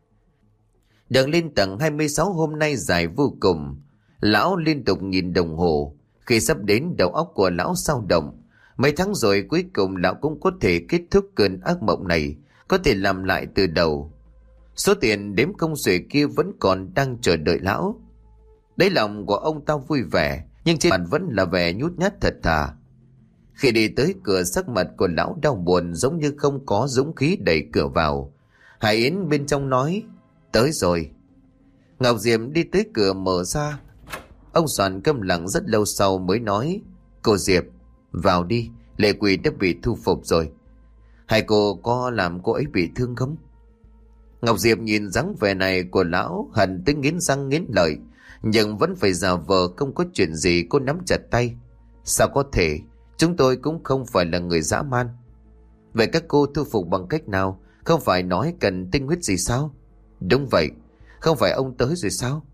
Đường lên tầng 26 hôm nay dài vô cùng. Lão liên tục nhìn đồng hồ. Khi sắp đến, đầu óc của lão dao động. Mấy tháng rồi cuối cùng lão cũng có thể kết thúc cơn ác mộng này, có thể làm lại từ đầu. Số tiền đếm không xuể kia vẫn còn đang chờ đợi lão. Đáy lòng của ông ta vui vẻ, nhưng trên mặt vẫn là vẻ nhút nhát thật thà. Khi đi tới cửa, sắc mặt của lão đau buồn, giống như không có dũng khí đẩy cửa vào. Hải Yến bên trong nói: "Tới rồi." Ngọc Diệp đi tới cửa mở ra. Ông Soạn câm lặng rất lâu sau mới nói: "Cô Diệp, vào đi, lệ quỷ đã bị thu phục rồi. Hai cô có làm cô ấy bị thương không?" Ngọc Diệp nhìn dáng vẻ này của lão, hận tới nghiến răng nghiến lợi, nhưng vẫn phải giả vờ không có chuyện gì. Cô nắm chặt tay: "Sao có thể, chúng tôi cũng không phải là người dã man." "Vậy các cô thu phục bằng cách nào? Không phải nói cần tinh huyết gì sao?" "Đúng vậy, không phải ông tới rồi sao?"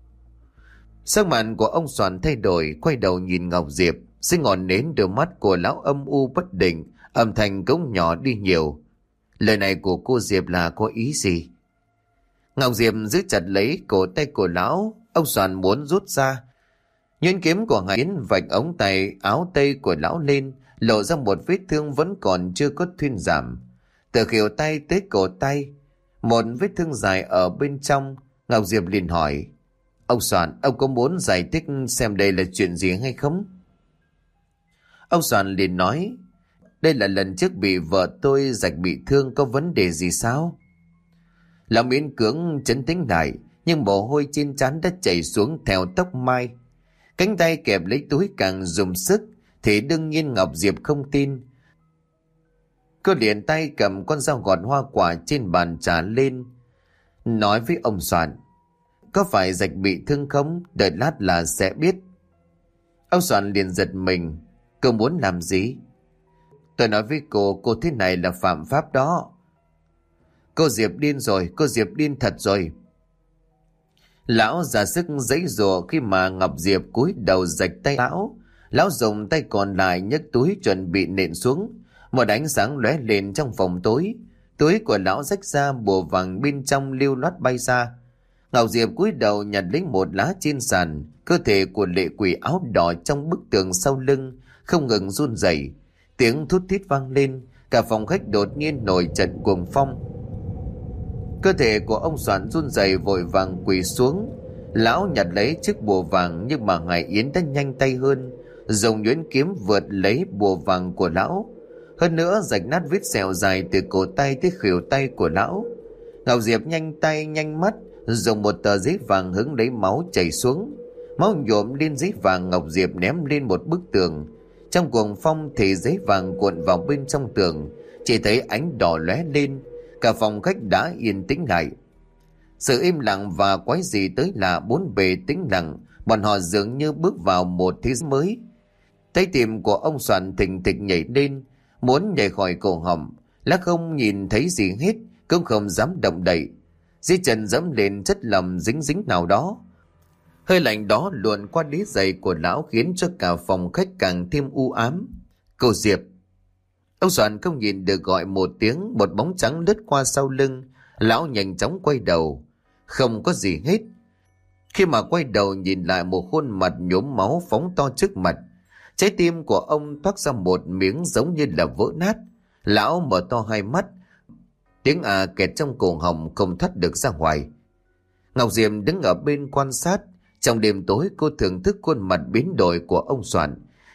Sắc mặt của ông Soạn thay đổi, quay đầu nhìn Ngọc Diệp. Dưới ngọn nến, đôi mắt của lão âm u bất định, âm thanh cũng nhỏ đi nhiều. "Lời này của cô Diệp là có ý gì?" Ngọc Diệp giữ chặt lấy cổ tay của lão. Ông Soạn muốn rút ra. Nhuyễn kiếm của Hải Yến vạch ống tay áo tây của lão lên, lộ ra một vết thương vẫn còn chưa có thuyên giảm. Từ khuỷu tay tới cổ tay, một vết thương dài ở bên trong. Ngọc Diệp liền hỏi: "Ông Soạn, ông có muốn giải thích xem đây là chuyện gì hay không?" Ông Soạn liền nói: "Đây là lần trước bị vợ tôi rạch bị thương, có vấn đề gì sao?" Lão miễn cưỡng trấn tĩnh lại, nhưng mồ hôi trên trán đã chảy xuống theo tóc mai. Cánh tay kẹp lấy túi càng dùng sức, thì đương nhiên Ngọc Diệp không tin. Cô liền tay cầm con dao gọt hoa quả trên bàn trà lên, nói với ông Soạn: "Có phải rạch bị thương không? Đợi lát là sẽ biết." Ông Soạn liền giật mình: "Cô muốn làm gì?" "Tôi nói với cô thế này là phạm pháp đó." "Cô Diệp điên rồi, cô Diệp điên thật rồi." Lão ra sức giãy giụa khi mà Ngọc Diệp cúi đầu rạch tay lão. Lão dùng tay còn lại nhấc túi chuẩn bị nện xuống. Một ánh sáng lóe lên trong phòng tối. Túi của lão rách ra, bùa vàng bên trong lưu loát bay ra. Ngọc Diệp cúi đầu nhặt lấy một lá trên sàn. Cơ thể của lệ quỷ áo đỏ trong bức tường sau lưng không ngừng run rẩy. Tiếng thút thít vang lên. Cả phòng khách đột nhiên nổi trận cuồng phong. Cơ thể của ông Soạn run rẩy, vội vàng quỳ xuống. Lão nhặt lấy chiếc bùa vàng, nhưng mà Hải Yến đã nhanh tay hơn, dùng nhuyễn kiếm vượt lấy bùa vàng của lão, hơn nữa rạch nát vết sẹo dài từ cổ tay tới khuỷu tay của lão. Ngọc Diệp nhanh tay nhanh mắt, dùng một tờ giấy vàng hứng lấy máu chảy xuống. Máu nhuộm lên giấy vàng, Ngọc Diệp ném lên một bức tường. Trong cuồng phong thì giấy vàng cuộn vào bên trong tường, chỉ thấy ánh đỏ lóe lên. Cả phòng khách đã yên tĩnh lại. Sự im lặng và quái dị tới lạ, bốn bề tĩnh lặng. Bọn họ dường như bước vào một thế giới mới. Trái tim của ông Soạn thình thịch nhảy lên, muốn nhảy khỏi cổ họng. Lá không nhìn thấy gì hết, cũng không dám động đậy. Dưới chân dẫm lên chất lầm dính dính nào đó. Hơi lạnh đó luồn qua đế giày của lão, khiến cho cả phòng khách càng thêm u ám. "Cô Diệp!" Ông Soạn không nhìn được gọi một tiếng, một bóng trắng lướt qua sau lưng. Lão nhanh chóng quay đầu. Không có gì hết. Khi mà quay đầu nhìn lại, một khuôn mặt nhuốm máu phóng to trước mặt. Trái tim của ông thoát ra một miếng giống như là vỡ nát. Lão mở to hai mắt. Tiếng kẹt trong cổ họng không thoát được ra ngoài. Ngọc Diệp đứng ở bên quan sát. Trong đêm tối, cô thưởng thức khuôn mặt biến đổi của ông Soạn.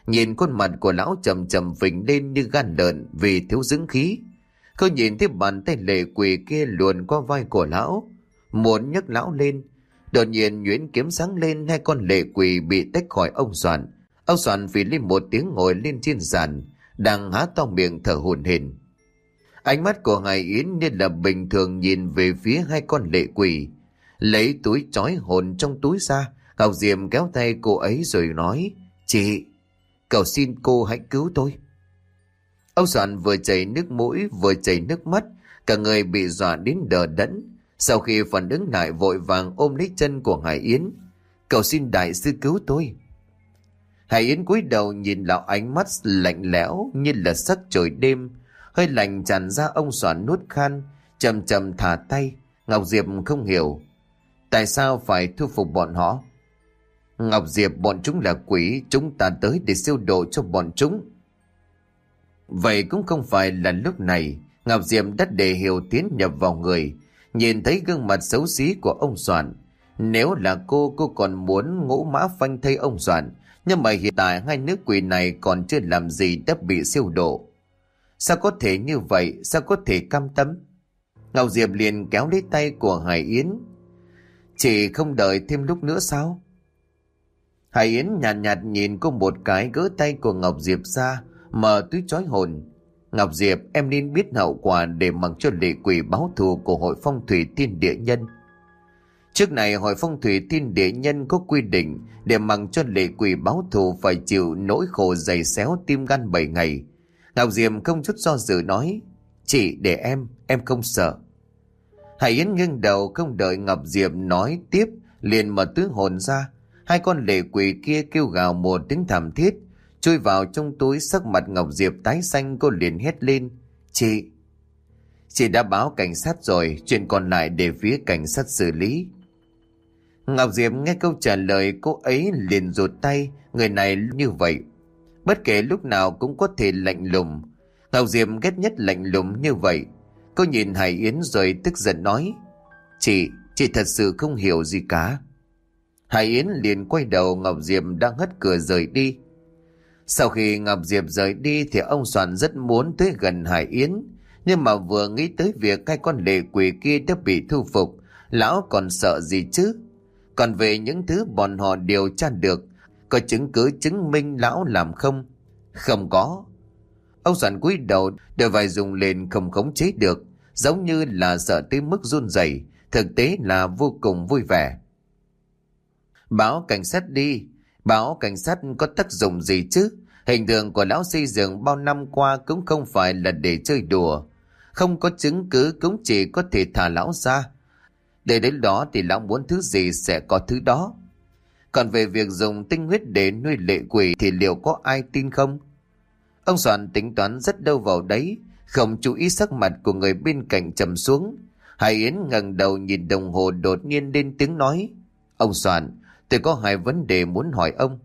Nhìn khuôn mặt của lão chầm chầm phình lên như gan lợn vì thiếu dưỡng khí. Cô nhìn thấy bàn tay lệ quỷ kia luồn qua vai của lão, muốn nhấc lão lên. Đột nhiên nhuyễn kiếm sáng lên, hai con lệ quỷ bị tách khỏi ông Soạn. Ông Soạn phì lên một tiếng ngồi lên trên sàn, đang há to miệng thở hổn hển. Ánh mắt của Hải Yến như là bình thường nhìn về phía hai con lệ quỷ. Lấy túi trói hồn trong túi ra, Ngọc Diệm kéo tay cô ấy rồi nói: Chị, cầu xin cô hãy cứu tôi. Ông Soạn vừa chảy nước mũi vừa chảy nước mắt, cả người bị dọa đến đờ đẫn. Sau khi phản ứng lại vội vàng ôm lấy chân của Hải Yến: Cầu xin đại sư cứu tôi. Hải Yến cúi đầu nhìn lão, ánh mắt lạnh lẽo như là sắc trời đêm, hơi lạnh tràn ra. Ông Soạn nuốt khan, chậm chậm thả tay. Ngọc Diệp không hiểu tại sao phải thu phục bọn họ. Ngọc Diệp, bọn chúng là quỷ, chúng ta tới để siêu độ cho bọn chúng. Vậy cũng không phải là lúc này. Ngọc Diệp đã để hiểu tiến nhập vào người, nhìn thấy gương mặt xấu xí của ông Soạn. Nếu là cô còn muốn ngỗ mã phanh thây ông Soạn, nhưng mà hiện tại hai nữ quỷ này còn chưa làm gì đã bị siêu độ. Sao có thể như vậy? Sao có thể cam tâm? Ngọc Diệp liền kéo lấy tay của Hải Yến: Chị không đợi thêm lúc nữa sao? Hải Yến nhàn nhạt nhìn cô một cái, gỡ tay của Ngọc Diệp ra, mở túi trói hồn. Ngọc Diệp, em nên biết hậu quả để mặc cho lệ quỷ báo thù của Hội Phong Thủy Thiên Địa Nhân. Trước này Hội Phong Thủy Thiên Địa Nhân có quy định để mặc cho lệ quỷ báo thù phải chịu nỗi khổ dày xéo tim gan 7 ngày. Ngọc Diệp không chút do dự nói: Chị để em không sợ. Hải Yến nghiêng đầu không đợi Ngọc Diệp nói tiếp, liền mở túi hồn ra. Hai con lệ quỷ kia kêu gào một tiếng thảm thiết, chui vào trong túi. Sắc mặt Ngọc Diệp tái xanh, cô liền hét lên: Chị đã báo cảnh sát rồi, chuyện còn lại để phía cảnh sát xử lý. Ngọc Diệp nghe câu trả lời, cô ấy liền rụt tay. Người này như vậy, bất kể lúc nào cũng có thể lạnh lùng. Ngọc Diệp ghét nhất lạnh lùng như vậy. Cô nhìn Hải Yến rồi tức giận nói: Chị thật sự không hiểu gì cả. Hải Yến liền quay đầu, Ngọc Diệp đang hất cửa rời đi. Sau khi Ngọc Diệp rời đi thì ông Soạn rất muốn tới gần Hải Yến, nhưng mà vừa nghĩ tới việc hai con lệ quỷ kia đã bị thu phục, lão còn sợ gì chứ? Còn về những thứ bọn họ điều tra được, có chứng cứ chứng minh lão làm không? Không có. Ông Soạn cúi đầu, đôi vai rung lên không khống chế được, giống như là sợ tới mức run rẩy, thực tế là vô cùng vui vẻ. Báo cảnh sát đi. Báo cảnh sát có tác dụng gì chứ? Hình tượng của lão xây dựng bao năm qua cũng không phải là để chơi đùa. Không có chứng cứ cũng chỉ có thể thả lão ra. Để đến đó thì lão muốn thứ gì sẽ có thứ đó. Còn về việc dùng tinh huyết để nuôi lệ quỷ thì liệu có ai tin không? Ông Soạn tính toán rất đâu vào đấy, không chú ý sắc mặt của người bên cạnh trầm xuống. Hải Yến ngẩng đầu nhìn đồng hồ, đột nhiên lên tiếng nói: Ông Soạn, tôi có hai vấn đề muốn hỏi ông.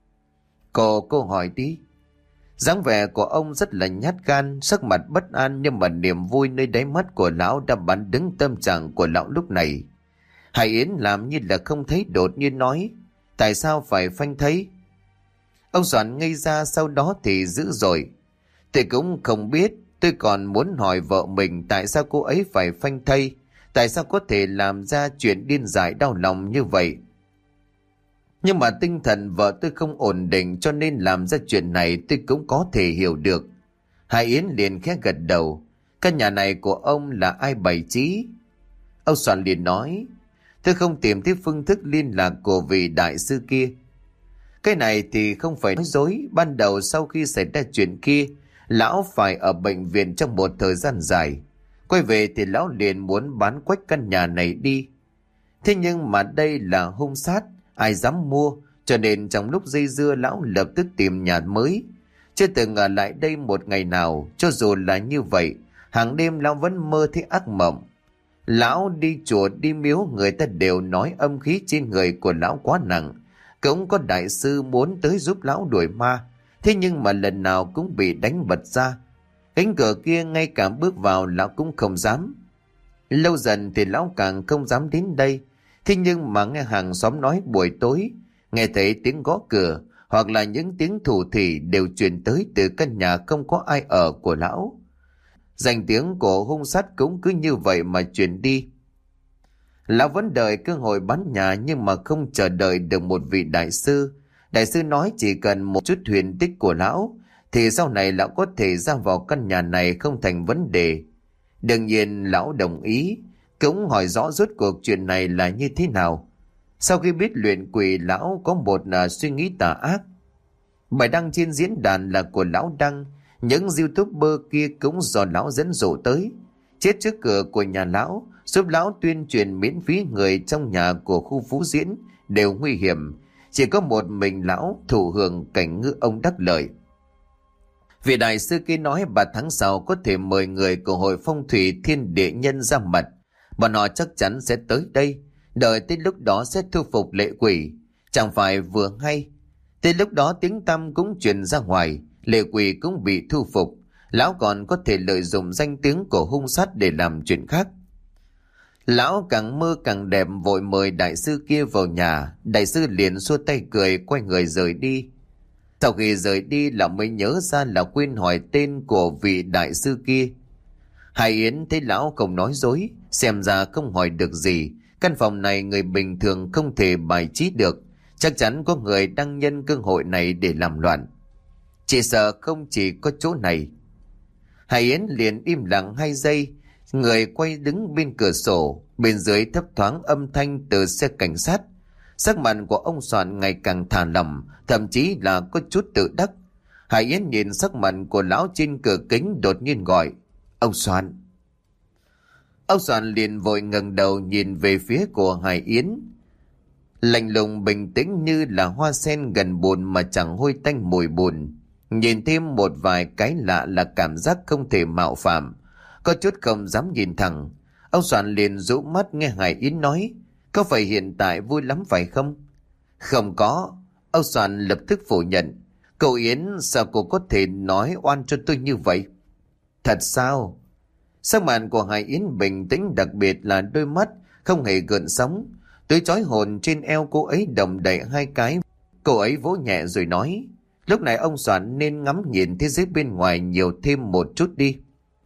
Cô hỏi đi. Dáng vẻ của ông rất là nhát gan, sắc mặt bất an, nhưng mà niềm vui nơi đáy mắt của lão đã bắn đứng tâm trạng của lão lúc này. Hải Yến làm như là không thấy, đột nhiên nói: Tại sao phải phanh thây? Ông Soạn ngây ra, sau đó thì dữ dội: Tôi cũng không biết, tôi còn muốn hỏi vợ mình tại sao cô ấy phải phanh thây, tại sao có thể làm ra chuyện điên dại đau lòng như vậy. Nhưng mà tinh thần vợ tôi không ổn định, cho nên làm ra chuyện này tôi cũng có thể hiểu được. Hải Yến liền khẽ gật đầu: Căn nhà này của ông là ai bày trí? Ông Soạn liền nói: Tôi không tìm thấy phương thức liên lạc của vị đại sư kia. Cái này thì không phải nói dối. Ban đầu sau khi xảy ra chuyện kia, lão phải ở bệnh viện trong một thời gian dài. Quay về thì lão liền muốn bán quách căn nhà này đi. Thế nhưng mà đây là hung sát, ai dám mua, cho nên trong lúc dây dưa lão lập tức tìm nhà mới. Chưa từng ở lại đây một ngày nào. Cho dù là như vậy, hàng đêm lão vẫn mơ thấy ác mộng. Lão đi chùa đi miếu, người ta đều nói âm khí trên người của lão quá nặng. Cũng có đại sư muốn tới giúp lão đuổi ma, thế nhưng mà lần nào cũng bị đánh bật ra. Cánh cửa kia ngay cả bước vào lão cũng không dám. Lâu dần thì lão càng không dám đến đây. Thế nhưng mà nghe hàng xóm nói buổi tối nghe thấy tiếng gõ cửa, hoặc là những tiếng thủ thỉ đều truyền tới từ căn nhà không có ai ở của lão. Danh tiếng của hung sát cũng cứ như vậy mà truyền đi. Lão vẫn đợi cơ hội bán nhà nhưng mà không chờ đợi được một vị đại sư. Đại sư nói chỉ cần một chút huyền tích của lão thì sau này lão có thể ra vào căn nhà này không thành vấn đề. Đương nhiên lão đồng ý, cũng hỏi rõ rốt cuộc chuyện này là như thế nào. Sau khi biết luyện quỷ, lão có một suy nghĩ tà ác. Bài đăng trên diễn đàn là của lão đăng, những YouTuber kia cũng do lão dẫn dụ tới, chết trước cửa của nhà lão, giúp lão tuyên truyền miễn phí. Người trong nhà của khu Phú Diễn đều nguy hiểm, chỉ có một mình lão thụ hưởng cảnh ngư ông đắc lợi. Vị đại sư kia nói 3 tháng sau có thể mời người của hội phong thủy thiên địa nhân ra mặt. Bọn họ chắc chắn sẽ tới đây, đợi tới lúc đó sẽ thu phục lệ quỷ. Chẳng phải vừa hay. Tới lúc đó tiếng tăm cũng truyền ra ngoài, lệ quỷ cũng bị thu phục. Lão còn có thể lợi dụng danh tiếng của hung sát để làm chuyện khác. Lão càng mơ càng đẹp, vội mời đại sư kia vào nhà. Đại sư liền xua tay cười, quay người rời đi. Sau khi rời đi, lão mới nhớ ra là quên hỏi tên của vị đại sư kia. Hải Yến thấy lão không nói dối, xem ra không hỏi được gì. Căn phòng này người bình thường không thể bài trí được, chắc chắn có người đang nhân cơ hội này để làm loạn. Chỉ sợ không chỉ có chỗ này. Hải Yến liền im lặng 2 giây, người quay đứng bên cửa sổ. Bên dưới thấp thoáng âm thanh từ xe cảnh sát. Sắc mặt của ông Soạn ngày càng thả lỏng, thậm chí là có chút tự đắc. Hải Yến nhìn sắc mặt của lão trên cửa kính, đột nhiên gọi: "Ông Soạn." Ông Soạn liền vội ngẩng đầu nhìn về phía của Hải Yến, lạnh lùng bình tĩnh như là hoa sen gần bùn mà chẳng hôi tanh mùi bùn. Nhìn thêm một vài cái lạ là cảm giác không thể mạo phạm, có chút không dám nhìn thẳng. Ông Soạn liền rũ mắt nghe Hải Yến nói: "Có phải hiện tại vui lắm phải không?" "Không có." Ông Soạn lập tức phủ nhận. "Cậu Yến, sao cô có thể nói oan cho tôi như vậy?" "Thật sao?" Sắc mặt của Hải Yến bình tĩnh, đặc biệt là đôi mắt không hề gợn sóng. Túi trói hồn trên eo cô ấy đầm đầy 2 cái. Cô ấy vỗ nhẹ rồi nói: "Lúc này ông Soạn nên ngắm nhìn thế giới bên ngoài nhiều thêm một chút đi."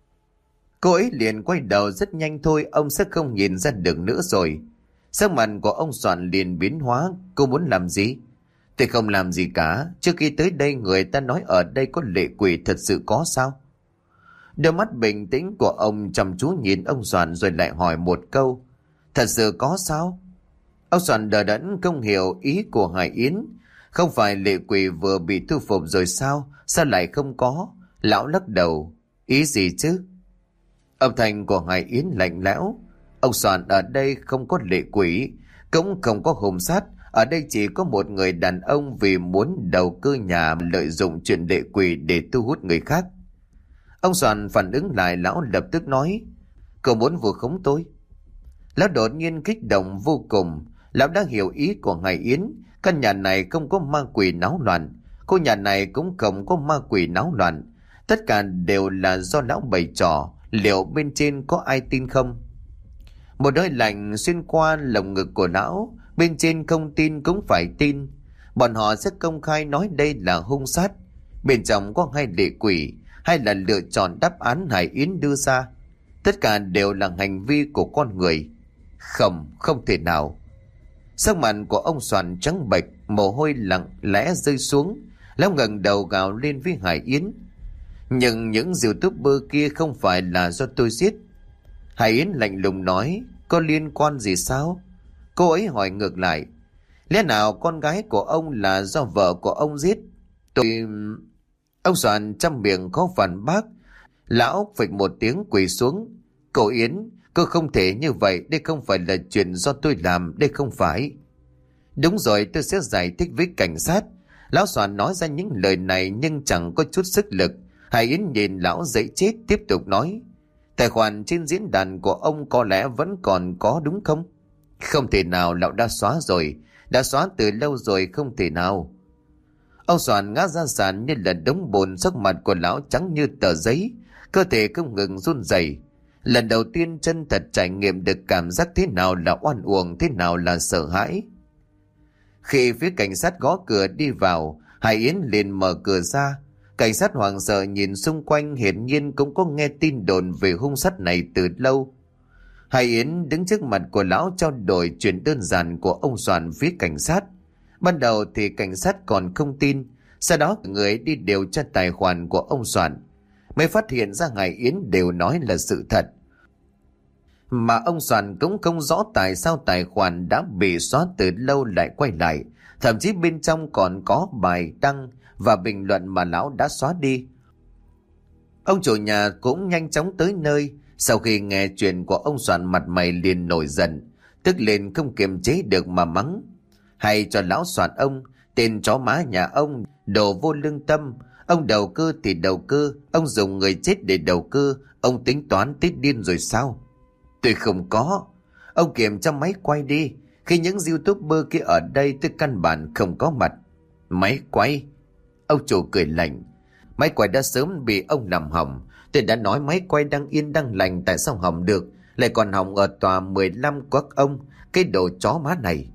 Cô ấy liền quay đầu rất nhanh thôi, ông sẽ không nhìn ra được nữa rồi. Sắc mặt của ông Soạn liền biến hóa. "Cô muốn làm gì?" "Tôi không làm gì cả. Trước khi tới đây người ta nói ở đây có lệ quỷ, thật sự có sao?" Đôi mắt bình tĩnh của ông chăm chú nhìn ông Soạn rồi lại hỏi một câu: "Thật sự có sao?" Ông Soạn đờ đẫn không hiểu ý của Hải Yến. Không phải lệ quỷ vừa bị thu phục rồi sao? Sao lại không có? Lão lắc đầu: "Ý gì chứ?" Âm thanh của Hải Yến lạnh lẽo: "Ông Soạn, ở đây không có lệ quỷ, cũng không có hung sát. Ở đây chỉ có một người đàn ông vì muốn đầu cơ nhà lợi dụng chuyện lệ quỷ để thu hút người khác." Ông Soạn phản ứng lại, lão lập tức nói: "Cậu muốn vu khống tôi?" Lão đột nhiên kích động vô cùng. Lão đã hiểu ý của Hải Yến. Căn nhà này không có ma quỷ náo loạn, khu nhà này cũng không có ma quỷ náo loạn. Tất cả đều là do lão bày trò. Liệu bên trên có ai tin không? Một hơi lạnh xuyên qua lồng ngực của lão. Bên trên không tin cũng phải tin. Bọn họ sẽ công khai nói đây là hung sát. Bên trong có hai lệ quỷ, hay là lựa chọn đáp án Hải Yến đưa ra? Tất cả đều là hành vi của con người. Không thể nào. Sắc mặt của ông Soạn trắng bệch, mồ hôi lặng lẽ rơi xuống. Lão ngẩng đầu gào lên với Hải Yến: "Nhưng những YouTuber kia không phải là do tôi giết." Hải Yến lạnh lùng nói: "Có liên quan gì sao?" Cô ấy hỏi ngược lại: "Lẽ nào con gái của ông là do vợ của ông giết?" Ông Soạn trăm miệng khó phản bác. Lão phịch một tiếng quỳ xuống: "Cô Yến, cô không thể như vậy. Đây không phải là chuyện do tôi làm. Đây không phải." "Đúng rồi, tôi sẽ giải thích với cảnh sát." Lão Soạn nói ra những lời này nhưng chẳng có chút sức lực. Hải Yến nhìn lão dậy chết, tiếp tục nói: "Tài khoản trên diễn đàn của ông có lẽ vẫn còn có đúng không?" "Không thể nào, lão đã xóa rồi. Đã xóa từ lâu rồi, không thể nào." Ông Soạn ngã ra sàn như là đống bùn, sắc mặt của lão trắng như tờ giấy, cơ thể không ngừng run rẩy. Lần đầu tiên chân thật trải nghiệm được cảm giác thế nào là oan uổng, thế nào là sợ hãi. Khi phía cảnh sát gõ cửa đi vào, Hải Yến liền mở cửa ra. Cảnh sát hoảng sợ nhìn xung quanh, hiển nhiên cũng có nghe tin đồn về hung sát này từ lâu. Hải Yến đứng trước mặt của lão trao đổi chuyện đơn giản của ông Soạn với cảnh sát. Ban đầu thì cảnh sát còn không tin, sau đó người đi điều tra tài khoản của ông Soạn mới phát hiện ra Hải Yến đều nói là sự thật. Mà ông Soạn cũng không rõ tại sao tài khoản đã bị xóa từ lâu lại quay lại, thậm chí bên trong còn có bài đăng và bình luận mà lão đã xóa đi. Ông chủ nhà cũng nhanh chóng tới nơi. Sau khi nghe chuyện của ông Soạn, mặt mày liền nổi giận, tức lên không kiềm chế được mà mắng: hay cho lão Soạn ông, tên chó má nhà ông, đồ vô lương tâm. Ông đầu cơ thì đầu cơ, ông dùng người chết để đầu cơ, ông tính toán tít điên rồi sao? Tôi không có. Ông kiểm tra máy quay đi, khi những YouTuber kia ở đây tôi căn bản không có mặt. Máy quay? Ông chủ cười lạnh: máy quay đã sớm bị ông làm hỏng. Tôi đã nói máy quay đang yên đang lành, tại sao hỏng được, lại còn hỏng ở tòa 15 của các ông, cái đồ chó má này.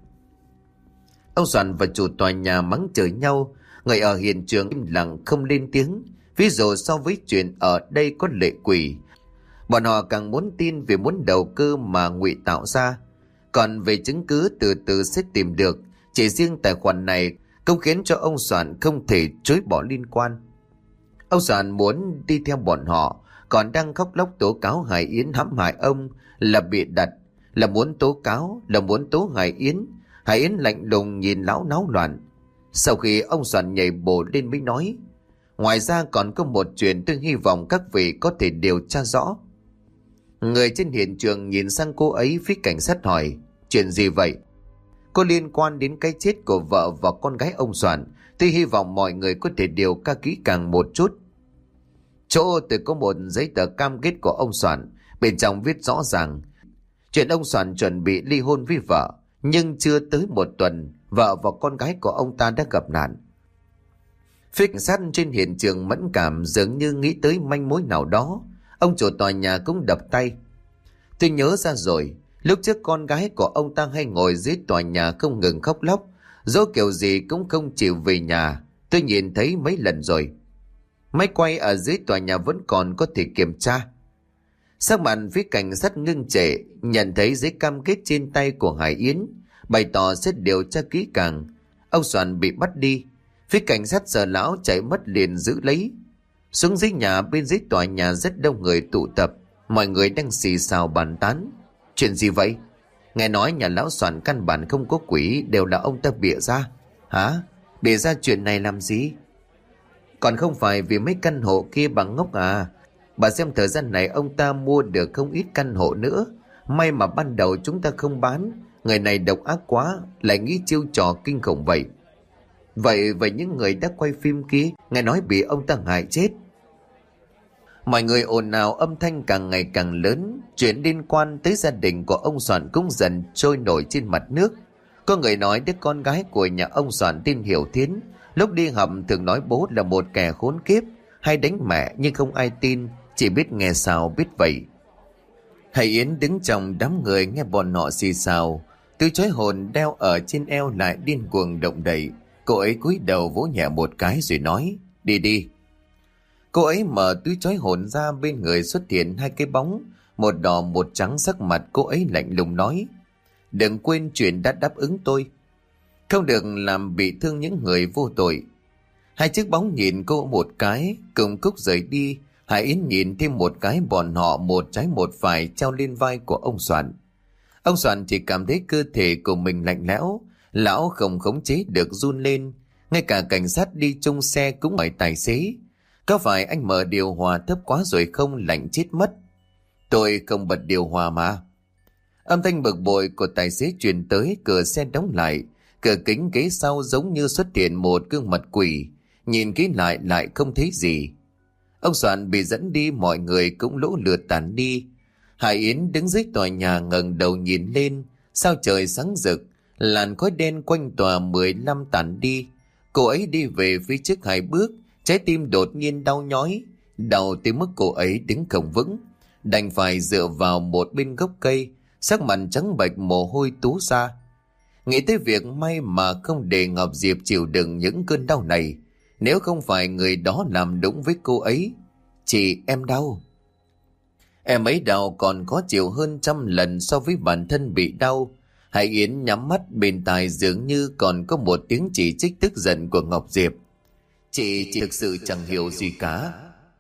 Ông Soạn và chủ tòa nhà mắng chửi nhau. Người ở hiện trường im lặng không lên tiếng. Ví dụ so với chuyện ở đây có lệ quỷ, bọn họ càng muốn tin vì muốn đầu cơ mà ngụy tạo ra. Còn về chứng cứ từ từ sẽ tìm được. Chỉ riêng tài khoản này cũng khiến cho ông Soạn không thể chối bỏ liên quan. Ông Soạn muốn đi theo bọn họ, còn đang khóc lóc tố cáo Hải Yến hãm hại ông là bịa đặt, là muốn tố cáo, là muốn tố Hải Yến. Hải Yến lạnh lùng nhìn lão náo loạn. Sau khi ông Soạn nhảy bổ lên mới nói: ngoài ra còn có một chuyện tôi hy vọng các vị có thể điều tra rõ. Người trên hiện trường nhìn sang cô ấy, phía cảnh sát hỏi: chuyện gì vậy? Có liên quan đến cái chết của vợ và con gái ông Soạn. Tôi hy vọng mọi người có thể điều tra kỹ càng một chút. Chỗ tôi có một giấy tờ cam kết của ông Soạn, bên trong viết rõ ràng chuyện ông Soạn chuẩn bị ly hôn với vợ, nhưng chưa tới một tuần vợ và con gái của ông ta đã gặp nạn. Phía cảnh sát trên hiện trường mẫn cảm, dường như nghĩ tới manh mối nào đó. Ông chủ tòa nhà cũng đập tay: tôi nhớ ra rồi, lúc trước con gái của ông ta hay ngồi dưới tòa nhà không ngừng khóc lóc, dỗ kiểu gì cũng không chịu về nhà. Tôi nhìn thấy mấy lần rồi. Máy quay ở dưới tòa nhà vẫn còn có thể kiểm tra. Sắc mặt phía cảnh sát ngưng trệ, nhận thấy giấy cam kết trên tay của Hải Yến, bày tỏ sẽ điều tra kỹ càng. Ông Soạn bị bắt đi. Phía cảnh sát sợ lão chạy mất liền giữ lấy. Xuống dưới nhà, bên dưới tòa nhà rất đông người tụ tập, mọi người đang xì xào bàn tán. Chuyện gì vậy? Nghe nói nhà lão Soạn căn bản không có quỷ, đều là ông ta bịa ra. Hả? Bịa ra chuyện này làm gì? Còn không phải vì mấy căn hộ kia bằng ngốc à? Bà xem thời gian này ông ta mua được không ít căn hộ nữa. May mà ban đầu chúng ta không bán. Người này độc ác quá, lại nghĩ chiêu trò kinh khủng vậy. Vậy những người đã quay phim kia, nghe nói bị ông ta hại chết. Mọi người ồn ào, âm thanh càng ngày càng lớn. Chuyện liên quan tới gia đình của ông Soạn cũng dần trôi nổi trên mặt nước. Có người nói đứa con gái của nhà ông Soạn tên Hiểu Thiến, lúc đi học thường nói bố là một kẻ khốn kiếp, hay đánh mẹ, nhưng không ai tin, chỉ biết nghe sao biết vậy. Hải Yến đứng trong đám người nghe bọn họ xì xào, túi trói hồn đeo ở trên eo lại điên cuồng động đậy. Cô ấy cúi đầu vỗ nhẹ một cái rồi nói: đi đi. Cô ấy mở túi trói hồn ra, bên người xuất hiện hai cái bóng, một đỏ một trắng. Sắc mặt cô ấy lạnh lùng nói: đừng quên chuyện đã đáp ứng tôi, không được làm bị thương những người vô tội. Hai chiếc bóng nhìn cô một cái, cùng cúc rời đi. Hải Yến nhìn thêm một cái, bọn họ một trái một phải treo lên vai của ông Soạn. Ông Soạn chỉ cảm thấy cơ thể của mình lạnh lẽo, lão không khống chế được run lên. Ngay cả cảnh sát đi chung xe cũng hỏi tài xế: có phải anh mở điều hòa thấp quá rồi không, lạnh chết mất? Tôi không bật điều hòa mà. Âm thanh bực bội của tài xế truyền tới. Cửa xe đóng lại, cửa kính ghế sau giống như xuất hiện một gương mặt quỷ, nhìn kỹ lại không thấy gì. Ông Soạn bị dẫn đi, mọi người cũng lũ lượt tản đi. Hải Yến đứng dưới tòa nhà ngẩng đầu nhìn lên, sao trời sáng rực, làn khói đen quanh tòa 15 tản đi. Cô ấy đi về phía trước 2 bước, trái tim đột nhiên đau nhói, đau tới mức cô ấy đứng không vững, đành phải dựa vào một bên gốc cây, sắc mặt trắng bệch, mồ hôi túa ra. Nghĩ tới việc may mà không để Ngọc Diệp chịu đựng những cơn đau này. Nếu không phải người đó làm đúng với cô ấy. Chị, em đau. Em ấy đau còn khó chịu hơn 100 lần so với bản thân bị đau. Hải Yến nhắm mắt, bên tai dường như còn có một tiếng chỉ trích tức giận của Ngọc Diệp. Chị thực sự chẳng hiểu gì cả.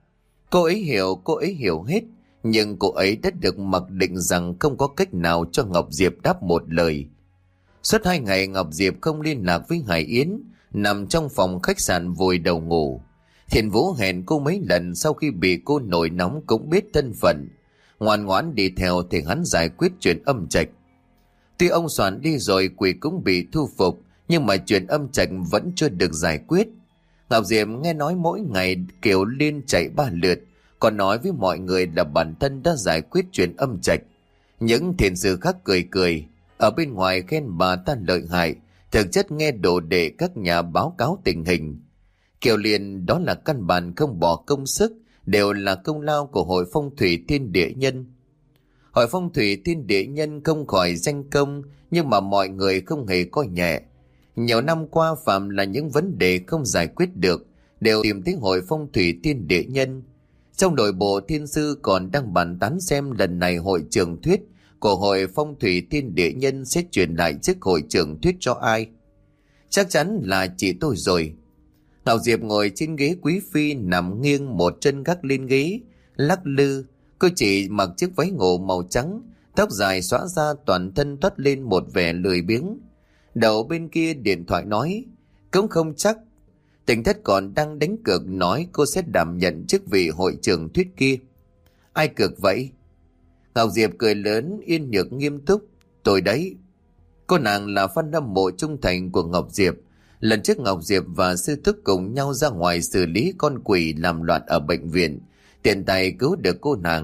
Cô ấy hiểu hết. Nhưng cô ấy đã được mặc định rằng không có cách nào cho Ngọc Diệp đáp một lời. Suốt 2 ngày Ngọc Diệp không liên lạc với Hải Yến, nằm trong phòng khách sạn vùi đầu ngủ. Thiện Vũ hẹn cô mấy lần, sau khi bị cô nổi nóng cũng biết thân phận, ngoan ngoãn đi theo thì hắn giải quyết chuyện âm trạch. Tuy ông Soạn đi rồi, quỷ cũng bị thu phục, nhưng mà chuyện âm trạch vẫn chưa được giải quyết. Ngọc Diệp nghe nói mỗi ngày Kiều Liên chạy 3 lượt, còn nói với mọi người là bản thân đã giải quyết chuyện âm trạch. Những thiền sư khác cười cười, ở bên ngoài khen bà ta lợi hại, thực chất nghe đồ để các nhà báo cáo tình hình. Kiều Liên đó là căn bản không bỏ công sức, đều là công lao của Hội Phong Thủy Thiên Địa Nhân. Hội Phong Thủy Thiên Địa Nhân không khỏi danh công, nhưng mà mọi người không hề coi nhẹ. Nhiều năm qua phạm là những vấn đề không giải quyết được, đều tìm tới Hội Phong Thủy Thiên Địa Nhân. Trong nội bộ thiên sư còn đang bàn tán xem lần này hội trưởng thuyết của Hội Phong Thủy Thiên Địa Nhân sẽ truyền lại chức hội trưởng thuyết cho ai. Chắc chắn là chị tôi rồi. Ngọc Diệp ngồi trên ghế quý phi, nằm nghiêng, một chân gác lên ghế, lắc lư. Cô chị mặc chiếc váy ngủ màu trắng, tóc dài xõa ra, toàn thân toát lên một vẻ lười biếng. Đầu bên kia điện thoại nói, cũng không chắc. Tỉnh Thất còn đang đánh cược nói cô sẽ đảm nhận chức vị hội trưởng thuyết kia. Ai cược vậy? Ngọc Diệp cười lớn, Yên Nhược nghiêm túc. Tôi đấy. Cô nàng là fan hâm mộ trung thành của Ngọc Diệp. Lần trước Ngọc Diệp và sư thúc cùng nhau ra ngoài xử lý con quỷ làm loạn ở bệnh viện, tiện tay cứu được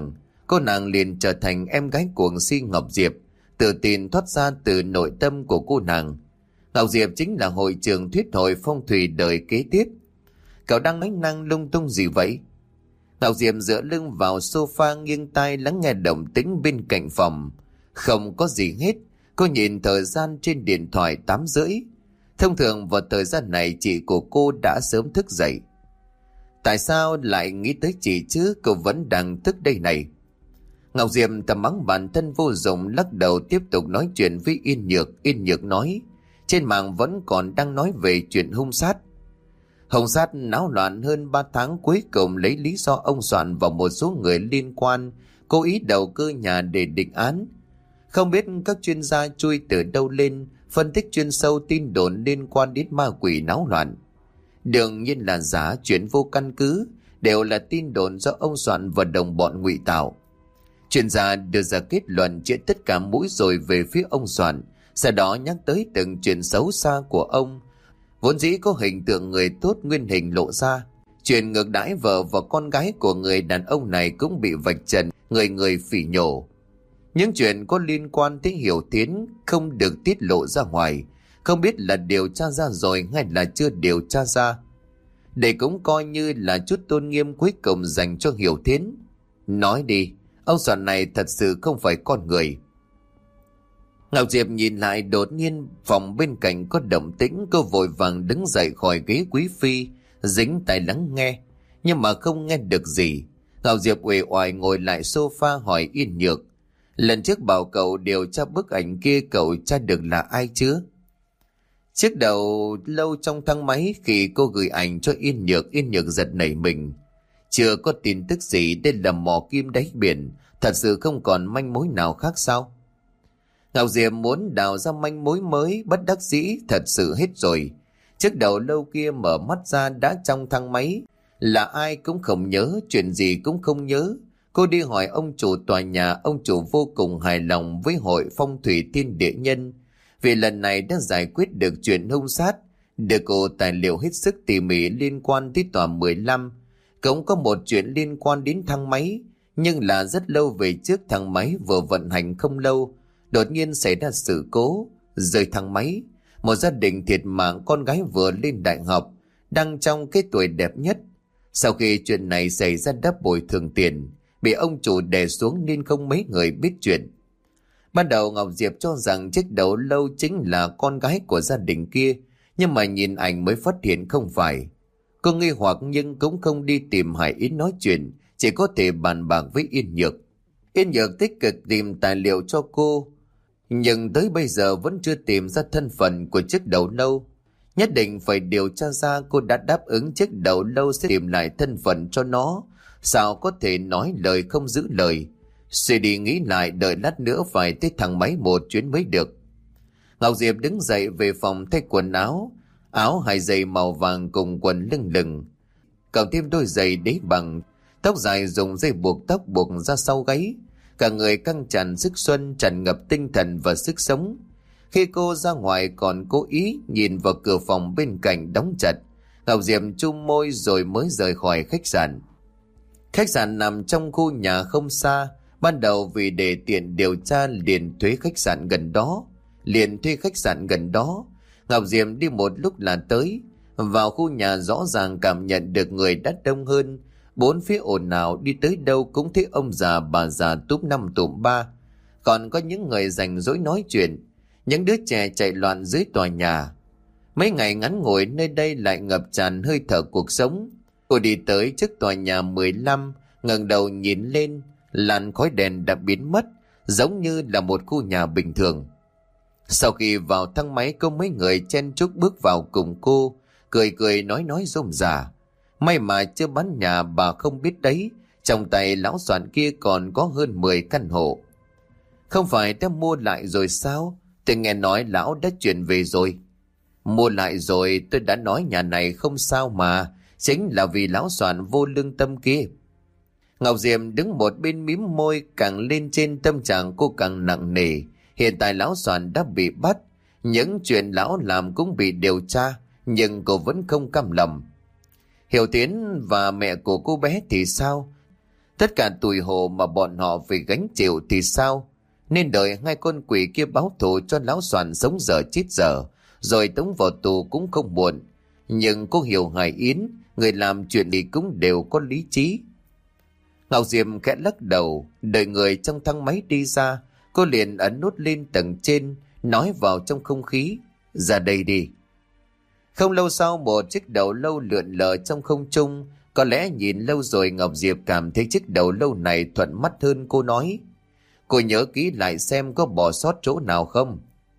cô nàng liền trở thành em gái cuồng si Ngọc Diệp, tự tin thoát ra từ nội tâm của cô nàng. Ngọc Diệp chính là hội trưởng thuyết Hội Phong Thủy đời kế tiếp. Cậu đang nói năng lung tung gì vậy? Ngọc Diệp dựa lưng vào sofa, nghiêng tai lắng nghe động tĩnh bên cạnh phòng. Không có gì hết. Cô nhìn thời gian trên điện thoại 8:30. Thông thường vào thời gian này chị của cô đã sớm thức dậy. Tại sao lại nghĩ tới chị chứ? Cô vẫn đang thức đây này. Ngọc Diệp thầm mắng bản thân vô dụng, lắc đầu tiếp tục nói chuyện với Yên Nhược. Yên Nhược nói, trên mạng vẫn còn đang nói về chuyện hung sát. Hung sát náo loạn hơn 3 tháng, cuối cùng lấy lý do ông Soạn và một số người liên quan cố ý đầu cơ nhà để định án. Không biết các chuyên gia chui từ đâu lên, phân tích chuyên sâu tin đồn liên quan đến ma quỷ náo loạn. Đương nhiên là giả, chuyện vô căn cứ, đều là tin đồn do ông Soạn và đồng bọn ngụy tạo. Chuyên gia đưa ra kết luận chĩa tất cả mũi rồi về phía ông Soạn, sau đó nhắc tới từng chuyện xấu xa của ông. Vốn dĩ có hình tượng người tốt nguyên hình lộ ra, chuyện ngược đãi vợ và con gái của người đàn ông này cũng bị vạch trần, người phỉ nhổ. Những chuyện có liên quan tới Hiểu Tiến không được tiết lộ ra ngoài, không biết là điều tra ra rồi hay là chưa điều tra ra. Đây cũng coi như là chút tôn nghiêm cuối cùng dành cho Hiểu Tiến. Nói đi, ông Soạn này thật sự không phải con người. Ngọc Diệp nhìn lại, đột nhiên phòng bên cạnh có động tĩnh, cô vội vàng đứng dậy khỏi ghế quý phi, dính tai lắng nghe, nhưng mà không nghe được gì. Ngọc Diệp uể oải ngồi lại sofa hỏi Yên Nhược, lần trước bảo cậu điều tra bức ảnh kia, cậu tra được là ai chưa? Trước đầu lâu trong thang máy khi cô gửi ảnh cho Yên Nhược giật nảy mình. Chưa có tin tức gì, đây là mò kim đáy biển, thật sự không còn manh mối nào khác sao? Ngọc Diệp muốn đào ra manh mối mới, bất đắc dĩ thật sự hết rồi. Trước đầu lâu kia mở mắt ra đã trong thang máy, là ai cũng không nhớ, chuyện gì cũng không nhớ. Cô đi hỏi ông chủ tòa nhà, ông chủ vô cùng hài lòng với Hội Phong Thủy Thiên Địa Nhân, vì lần này đã giải quyết được chuyện hung sát, được cô tài liệu hết sức tỉ mỉ liên quan tới tòa 15. Cũng có một chuyện liên quan đến thang máy, nhưng là rất lâu về trước, thang máy vừa vận hành không lâu, đột nhiên xảy ra sự cố, rơi thang máy. Một gia đình thiệt mạng, con gái vừa lên đại học, đang trong cái tuổi đẹp nhất. Sau khi chuyện này xảy ra đã bồi thường tiền, bị ông chủ đè xuống nên không mấy người biết chuyện. Ban đầu Ngọc Diệp cho rằng chiếc đầu lâu chính là con gái của gia đình kia, nhưng mà nhìn ảnh mới phát hiện không phải. Cô nghi hoặc nhưng cũng không đi tìm Hải Yến nói chuyện, chỉ có thể bàn bạc với Yên Nhược. Yên Nhược tích cực tìm tài liệu cho cô, nhưng tới bây giờ vẫn chưa tìm ra thân phận của chiếc đầu lâu. Nhất định phải điều tra ra cô đã đáp ứng chiếc đầu lâu sẽ tìm lại thân phận cho nó. Sao có thể nói lời không giữ lời. Suy đi nghĩ lại, đợi lát nữa phải tới thang máy một chuyến mới được. Ngọc Diệp đứng dậy về phòng thay quần áo. Áo hai giày màu vàng cùng quần lưng lửng, cộng thêm đôi giày đế bằng. Tóc dài dùng dây buộc tóc buộc ra sau gáy. Cả người căng tràn sức xuân, tràn ngập tinh thần và sức sống. Khi cô ra ngoài còn cố ý nhìn vào cửa phòng bên cạnh đóng chặt. Ngọc Diệp chung môi rồi mới rời khỏi khách sạn. Khách sạn nằm trong khu nhà không xa. Ban đầu vì để tiện điều tra liền thuê khách sạn gần đó. Ngọc Diệp đi một lúc là tới. Vào khu nhà rõ ràng cảm nhận được người đã đông hơn. Bốn phía ồn ào, đi tới đâu cũng thấy ông già bà già túm năm tụm ba. Còn có những người rảnh rỗi nói chuyện, những đứa trẻ chạy loạn dưới tòa nhà. Mấy ngày ngắn ngủi nơi đây lại ngập tràn hơi thở cuộc sống. Cô đi tới trước tòa nhà 15, ngẩng đầu nhìn lên, làn khói đèn đã biến mất, giống như là một khu nhà bình thường. Sau khi vào thang máy, có mấy người chen chúc bước vào cùng cô, cười cười nói rôm rả. May mà chưa bán nhà bà không biết đấy, trong tay lão soạn kia còn có hơn 10 căn hộ. Không phải đã mua lại rồi sao? Tôi nghe nói lão đã chuyển về rồi. Mua lại rồi, tôi đã nói nhà này không sao mà, chính là vì lão soạn vô lương tâm kia. Ngọc Diệp đứng một bên mím môi, càng lên trên tâm trạng cô càng nặng nề. Hiện tại lão soạn đã bị bắt, những chuyện lão làm cũng bị điều tra, nhưng cô vẫn không cam lòng. Hiểu Tiến và mẹ của cô bé thì sao? Tất cả tủi hổ mà bọn họ phải gánh chịu thì sao? Nên đợi hai con quỷ kia báo thù cho lão soạn sống dở chết dở, rồi tống vào tù cũng không muộn. Nhưng cô hiểu Hải Yến, người làm chuyện gì cũng đều có lý trí. Ngọc Diệp khẽ lắc đầu, đợi người trong thang máy đi ra, cô liền ấn nút lên tầng trên, nói vào trong không khí, ra đây đi. Không lâu sau, một chiếc đầu lâu lượn lờ trong không trung. Có lẽ nhìn lâu rồi Ngọc Diệp cảm thấy chiếc đầu lâu này thuận mắt hơn. Cô nói, cô nhớ kỹ lại xem có bỏ sót chỗ nào không.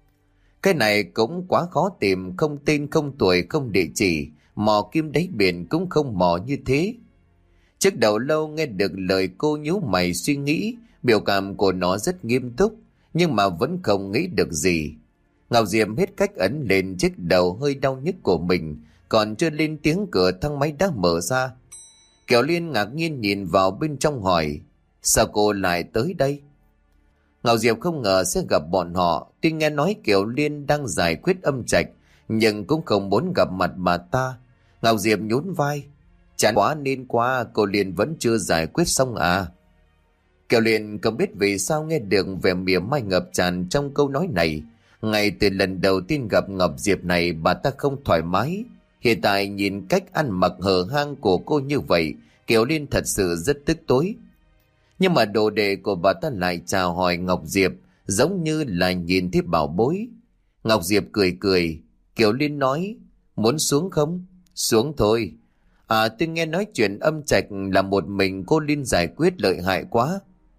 Cái này cũng quá khó tìm, không tên không tuổi không địa chỉ, mò kim đáy biển cũng không mò như thế. Chiếc đầu lâu nghe được lời cô nhíu mày suy nghĩ, biểu cảm của nó rất nghiêm túc, nhưng mà vẫn không nghĩ được gì. Ngọc Diệp hết cách ấn lên chiếc đầu hơi đau nhức của mình, còn chưa lên tiếng cửa thang máy đã mở ra. Kiều Liên ngạc nhiên nhìn vào bên trong hỏi, sao cô lại tới đây? Ngọc Diệp không ngờ sẽ gặp bọn họ, tuy nghe nói Kiều Liên đang giải quyết âm trạch, nhưng cũng không muốn gặp mặt bà ta. Ngọc Diệp nhún vai, chán quá nên qua, cô Liên vẫn chưa giải quyết xong à? Kiều Liên không biết vì sao nghe được vẻ mỉa mai ngập tràn trong câu nói này. Ngay từ lần đầu tiên gặp Ngọc Diệp này, bà ta không thoải mái. Hiện tại nhìn cách ăn mặc hở hang của cô như vậy, Kiều Liên thật sự rất tức tối. Nhưng mà đồ đệ của bà ta lại chào hỏi Ngọc Diệp, giống như là nhìn thấy bảo bối. Ngọc Diệp cười cười. Kiều Liên nói, muốn xuống không? Xuống thôi. À, tôi nghe nói chuyện âm trạch là một mình cô Liên giải quyết lợi hại quá.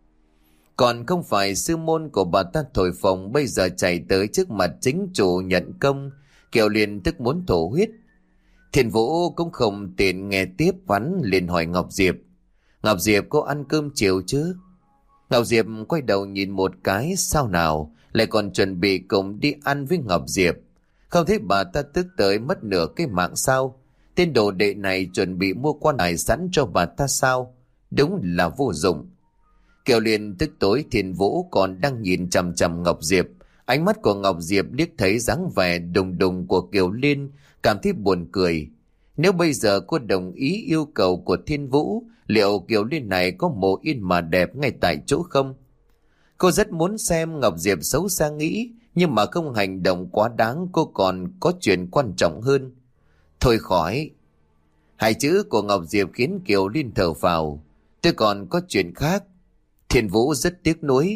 Còn không phải sư môn của bà ta thổi phồng, bây giờ chạy tới trước mặt chính chủ nhận công. Kiều Liên tức muốn thổ huyết. Thiên Vũ cũng không tiện nghe tiếp, hắn liền hỏi Ngọc Diệp, Ngọc Diệp cô ăn cơm chiều chứ? Ngọc Diệp quay đầu nhìn một cái, sao nào lại còn chuẩn bị cùng đi ăn với Ngọc Diệp. Không thấy bà ta tức tới mất nửa cái mạng sao? Tên đồ đệ này chuẩn bị mua quan tài sẵn cho bà ta sao? Đúng là vô dụng. Kiều Liên tức tối. Thiên Vũ còn đang nhìn chằm chằm Ngọc Diệp. Ánh mắt của Ngọc Diệp liếc thấy dáng vẻ đùng đùng của Kiều Liên, cảm thấy buồn cười. Nếu bây giờ cô đồng ý yêu cầu của Thiên Vũ, liệu Kiều Liên này có mồ yên mà đẹp ngay tại chỗ không? Cô rất muốn xem Ngọc Diệp xấu xa nghĩ, nhưng mà không hành động quá đáng, cô còn có chuyện quan trọng hơn. Thôi khỏi. Hai chữ của Ngọc Diệp khiến Kiều Liên thở phào. Tôi còn có chuyện khác. Thiên Vũ rất tiếc nuối.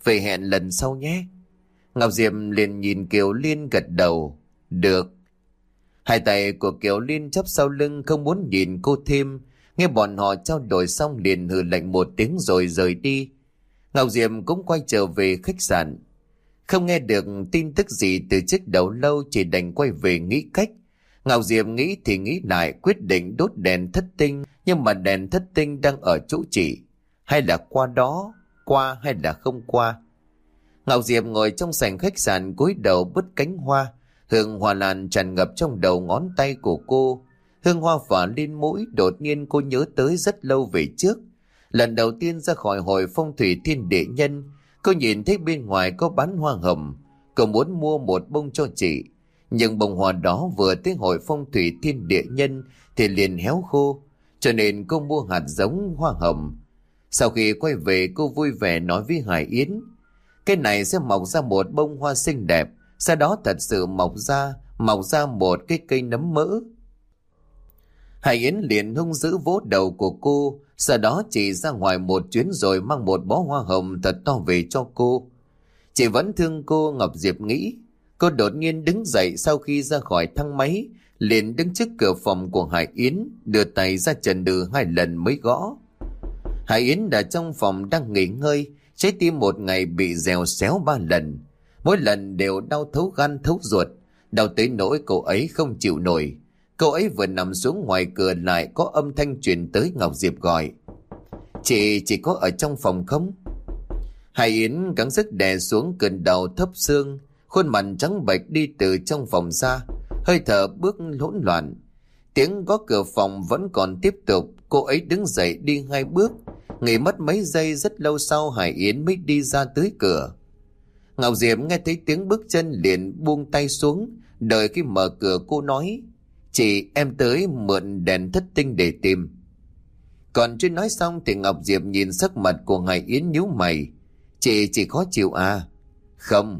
Vậy hẹn lần sau nhé. Ngọc Diệp liền nhìn Kiều Liên gật đầu. Được. Hai tay của Kiều Liên chắp sau lưng không muốn nhìn cô thêm. Nghe bọn họ trao đổi xong liền hừ lạnh một tiếng rồi rời đi. Ngọc Diệp cũng quay trở về khách sạn. Không nghe được tin tức gì từ chiếc đầu lâu, chỉ đành quay về nghĩ cách. Ngọc Diệp nghĩ thì nghĩ lại, quyết định đốt đèn thất tinh. Nhưng mà đèn thất tinh đang ở chỗ chị. Hay là qua đó, qua hay là không qua? Ngọc Diệp ngồi trong sảnh khách sạn cúi đầu bứt cánh hoa. Hương hoa lan tràn ngập trong đầu ngón tay của cô. Hương hoa phả lên mũi, đột nhiên cô nhớ tới rất lâu về trước. Lần đầu tiên ra khỏi hội phong thủy thiên địa nhân, cô nhìn thấy bên ngoài có bán hoa hồng. Cô muốn mua một bông cho chị. Nhưng bông hoa đó vừa tới hội phong thủy thiên địa nhân thì liền héo khô. Cho nên cô mua hạt giống hoa hồng. Sau khi quay về cô vui vẻ nói với Hải Yến. Cái này sẽ mọc ra một bông hoa xinh đẹp. Sau đó thật sự mọc ra một cái cây nấm mỡ. Hải Yến liền hung dữ vỗ đầu của cô. Sau đó chị ra ngoài một chuyến rồi mang một bó hoa hồng thật to về cho cô. Chị vẫn thương cô, Ngọc Diệp nghĩ. Cô đột nhiên đứng dậy sau khi ra khỏi thang máy, liền đứng trước cửa phòng của Hải Yến, đưa tay ra chần đừ 2 lần mới gõ. Hải Yến đã trong phòng đang nghỉ ngơi, trái tim một ngày bị dèo xéo 3 lần. Mỗi lần đều đau thấu gan thấu ruột, đau tới nỗi cô ấy không chịu nổi. Cô ấy vừa nằm xuống ngoài cửa lại có âm thanh truyền tới. Ngọc Diệp gọi. Chị có ở trong phòng không? Hải Yến gắng sức đè xuống cơn đau thấp xương, khuôn mặt trắng bệch đi từ trong phòng ra, hơi thở bước hỗn loạn. Tiếng gõ cửa phòng vẫn còn tiếp tục. Cô ấy đứng dậy đi 2 bước, nghỉ mất mấy giây, rất lâu sau Hải Yến mới đi ra tới cửa. Ngọc Diệp nghe thấy tiếng bước chân liền buông tay xuống, đợi khi mở cửa cô nói. Chị, em tới mượn đèn thất tinh để tìm. Còn chưa nói xong thì Ngọc Diệp nhìn sắc mặt của Hải Yến nhíu mày. Chị khó chịu à? Không.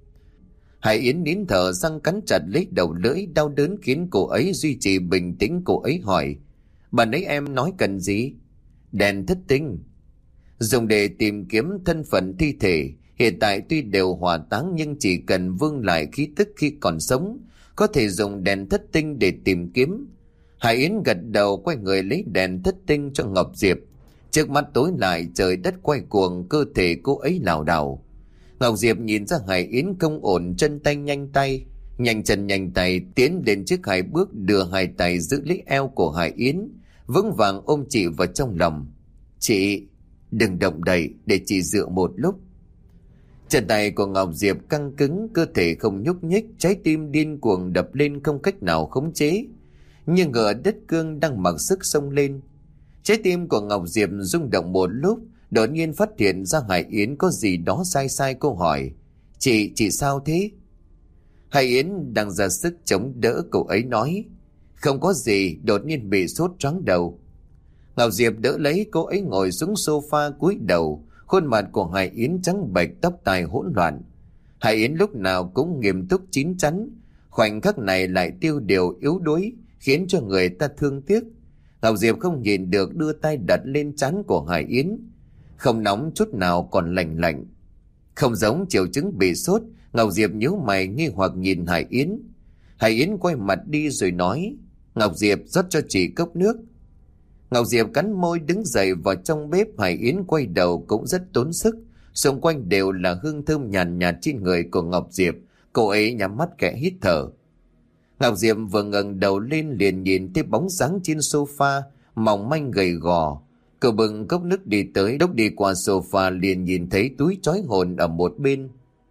Hải Yến nín thở, răng cắn chặt lấy đầu lưỡi, đau đớn khiến cô ấy duy trì bình tĩnh. Cô ấy hỏi. Bà nãy em nói cần gì? Đèn thất tinh. Dùng để tìm kiếm thân phận thi thể. Hiện tại tuy đều hỏa táng nhưng chỉ cần vương lại khí tức khi còn sống, có thể dùng đèn thất tinh để tìm kiếm. Hải Yến gật đầu, quay người lấy đèn thất tinh cho Ngọc Diệp. Trước mắt tối lại, trời đất quay cuồng, cơ thể cô ấy lảo đảo. Ngọc Diệp nhìn ra Hải Yến không ổn, chân tay nhanh chân nhanh tay tiến đến trước 2 bước, đưa 2 tay giữ lấy eo của Hải Yến, vững vàng ôm chị vào trong lòng. Chị đừng động đậy, để chị dựa một lúc. Chân tay của Ngọc Diệp căng cứng, cơ thể không nhúc nhích, trái tim điên cuồng đập lên không cách nào khống chế, như ngựa đất cương đang mặc sức xông lên. Trái tim của Ngọc Diệp rung động một lúc, đột nhiên phát hiện ra Hải Yến có gì đó sai. Cô hỏi. Chị sao thế? Hải Yến đang ra sức chống đỡ, cô ấy nói. Không có gì, đột nhiên bị sốt choáng đầu. Ngọc Diệp đỡ lấy cô ấy ngồi xuống sofa cúi đầu. Khuôn mặt của Hải Yến trắng bệch, tóc tai hỗn loạn. Hải Yến lúc nào cũng nghiêm túc chín chắn, khoảnh khắc này lại tiêu điều yếu đuối, khiến cho người ta thương tiếc. Ngọc Diệp không nhìn được, đưa tay đặt lên trán của Hải Yến. Không nóng chút nào, còn lạnh lạnh. Không giống triệu chứng bị sốt. Ngọc Diệp nhíu mày nghi hoặc nhìn Hải Yến. Hải Yến quay mặt đi rồi nói. Ngọc Diệp, rót cho chị cốc nước. Ngọc Diệp cắn môi đứng dậy vào trong bếp. Hải Yến quay đầu cũng rất tốn sức. Xung quanh đều là hương thơm nhàn nhạt trên người của Ngọc Diệp. Cô ấy nhắm mắt kẽ hít thở. Ngọc Diệp vừa ngẩng đầu lên liền nhìn thấy bóng dáng trên sofa, mỏng manh gầy gò. Cô bưng cốc nước đi tới, lúc đi qua sofa liền nhìn thấy túi trói hồn ở một bên.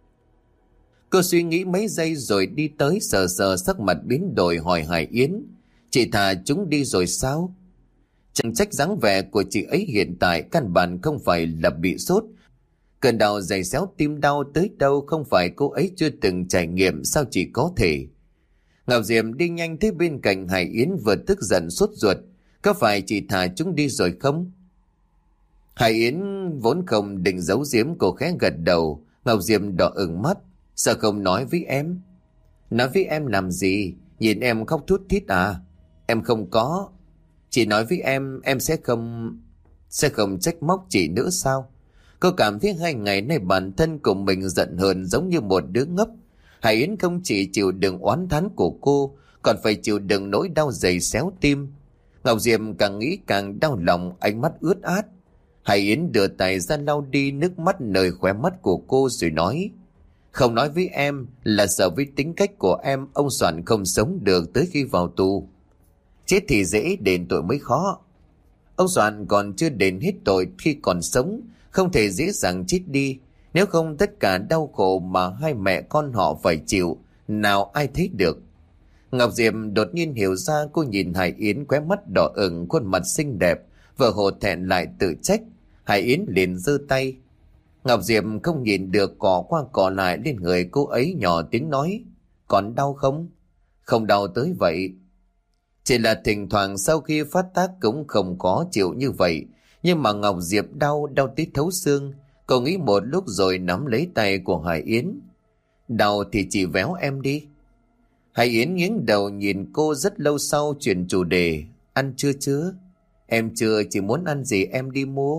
Cô suy nghĩ mấy giây rồi đi tới, sờ sờ sắc mặt biến đổi hỏi Hải Yến. Chị thả chúng đi rồi sao? Chẳng trách dáng vẻ của chị ấy hiện tại căn bản không phải là bị sốt. Cơn đau dày xéo tim đau tới đâu không phải cô ấy chưa từng trải nghiệm, sao chỉ có thể. Ngọc Diệp đi nhanh tới bên cạnh Hải Yến, vừa tức giận sốt ruột. Có phải chị thả chúng đi rồi không? Hải Yến vốn không định giấu giếm, cô khẽ gật đầu. Ngọc Diệp đỏ ửng mắt. Sao không nói với em? Nói với em làm gì? Nhìn em khóc thút thít à? Em không có. Chị nói với em sẽ không trách móc chị nữa sao? Cô cảm thấy 2 ngày nay bản thân của mình giận hờn giống như một đứa ngốc. Hải Yến không chỉ chịu đựng oán thán của cô, còn phải chịu đựng nỗi đau dày xéo tim. Ngọc Diệp càng nghĩ càng đau lòng, ánh mắt ướt át. Hải Yến đưa tay ra lau đi nước mắt nơi khóe mắt của cô rồi nói: không nói với em là sợ với tính cách của em ông Soạn không sống được tới khi vào tù. Chết thì dễ, đền tội mới khó. Ông Soạn còn chưa đền hết tội khi còn sống, không thể dễ dàng chết đi. Nếu không tất cả đau khổ mà hai mẹ con họ phải chịu, nào ai thấy được. Ngọc Diệp đột nhiên hiểu ra, cô nhìn Hải Yến khóe mắt đỏ ửng, khuôn mặt xinh đẹp, vừa hổ thẹn lại tự trách. Hải Yến liền giơ tay. Ngọc Diệp không nhìn được, cọ qua cọ lại lên người cô ấy, nhỏ tiếng nói: còn đau không? Không đau tới vậy. Chỉ là thỉnh thoảng sau khi phát tác cũng không có chịu như vậy. Nhưng mà Ngọc Diệp đau tít thấu xương. Cô nghĩ một lúc rồi nắm lấy tay của Hải Yến. Đau thì chỉ véo em đi. Hải Yến nghiêng đầu nhìn cô rất lâu sau chuyển chủ đề: ăn chưa chưa? Em chưa, chỉ muốn ăn gì em đi mua.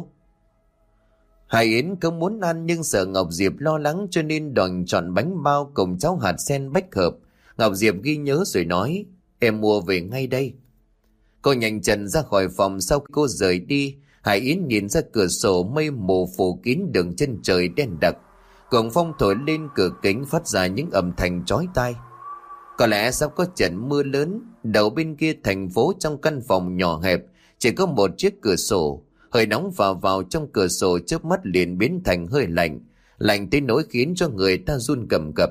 Hải Yến không muốn ăn nhưng sợ Ngọc Diệp lo lắng cho nên đòi chọn bánh bao cùng cháo hạt sen bách hợp. Ngọc Diệp ghi nhớ rồi nói: em mua về ngay đây. Cô nhanh chân ra khỏi phòng. Sau khi cô rời đi, Hải Yến nhìn ra cửa sổ, mây mù phủ kín đường chân trời đen đặc. Cuồng phong thổi lên cửa kính phát ra những âm thanh chói tai. Có lẽ sắp có trận mưa lớn. Đầu bên kia thành phố, trong căn phòng nhỏ hẹp chỉ có một chiếc cửa sổ. Hơi nóng vào trong cửa sổ chớp mắt liền biến thành hơi lạnh, lạnh tới nỗi khiến cho người ta run cầm cập.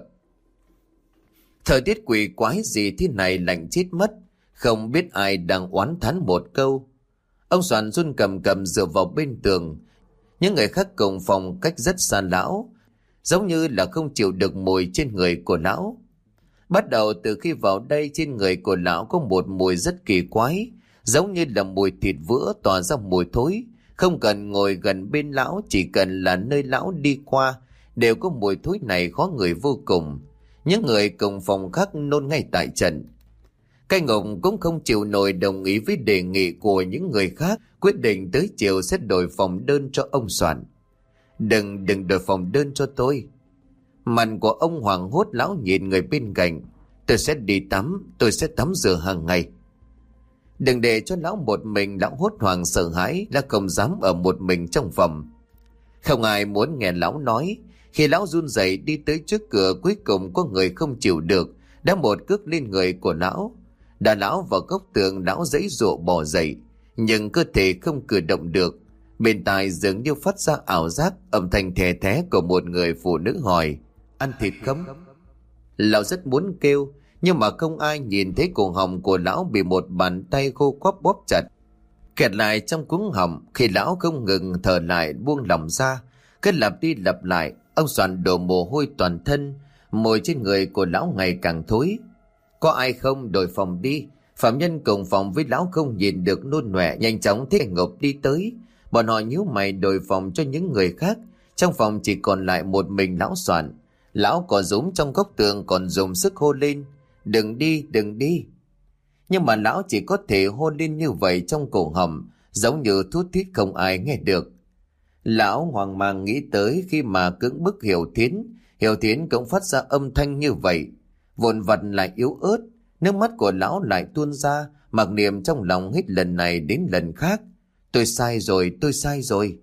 Thời tiết quỷ quái gì thế này, lạnh chết mất. Không biết ai đang oán thán một câu. Ông Soạn run cầm cầm dựa vào bên tường. Những người khác cùng phòng cách rất xa lão, giống như là không chịu được mùi trên người của lão. Bắt đầu từ khi vào đây, trên người của lão có một mùi rất kỳ quái, giống như là mùi thịt vữa tỏa ra mùi thối. Không cần ngồi gần bên lão, chỉ cần là nơi lão đi qua đều có mùi thối này khó người vô cùng. Những người cùng phòng khác nôn ngay tại trận. Cái Ngục cũng không chịu nổi, đồng ý với đề nghị của những người khác, quyết định tới chiều sẽ đổi phòng đơn cho ông Soạn. Đừng đổi phòng đơn cho tôi. Mặt của ông hoảng hốt, lão nhìn người bên cạnh. Tôi sẽ đi tắm, tôi sẽ tắm rửa hàng ngày. Đừng để cho lão một mình. Lão hốt hoảng sợ hãi, đã không dám ở một mình trong phòng. Không ai muốn nghe lão nói. Khi lão run rẩy đi tới trước cửa, cuối cùng có người không chịu được, đã một cước lên người của lão. Đá lão vào góc tường, lão giãy giụa bò dậy, nhưng cơ thể không cử động được. Bên tai dường như phát ra ảo giác, âm thanh thè thé của một người phụ nữ hỏi: ăn thịt không? Lão rất muốn kêu, nhưng mà không ai nhìn thấy cổ họng của lão bị một bàn tay khô quắp bóp chặt, kẹt lại trong cuống họng. Khi lão không ngừng thở lại buông lỏng ra, cứ lặp đi lặp lại. Ông Soạn đổ mồ hôi toàn thân, mùi trên người của lão ngày càng thối. Có ai không, đổi phòng đi. Phạm nhân cùng phòng với lão không nhìn được nôn nọe, nhanh chóng thấy Ngọc đi tới. Bọn họ nhíu mày đổi phòng cho những người khác. Trong phòng chỉ còn lại một mình lão Soạn. Lão có rúm trong góc tường, còn dùng sức hô lên: đừng đi, đừng đi. Nhưng mà lão chỉ có thể hô lên như vậy trong cổ họng, giống như thút thít không ai nghe được. Lão hoang mang nghĩ tới khi mà cưỡng bức Hiểu Thiến cũng phát ra âm thanh như vậy, vụn vặt lại yếu ớt. Nước mắt của lão lại tuôn ra, mặc niệm trong lòng hết lần này đến lần khác: tôi sai rồi, tôi sai rồi.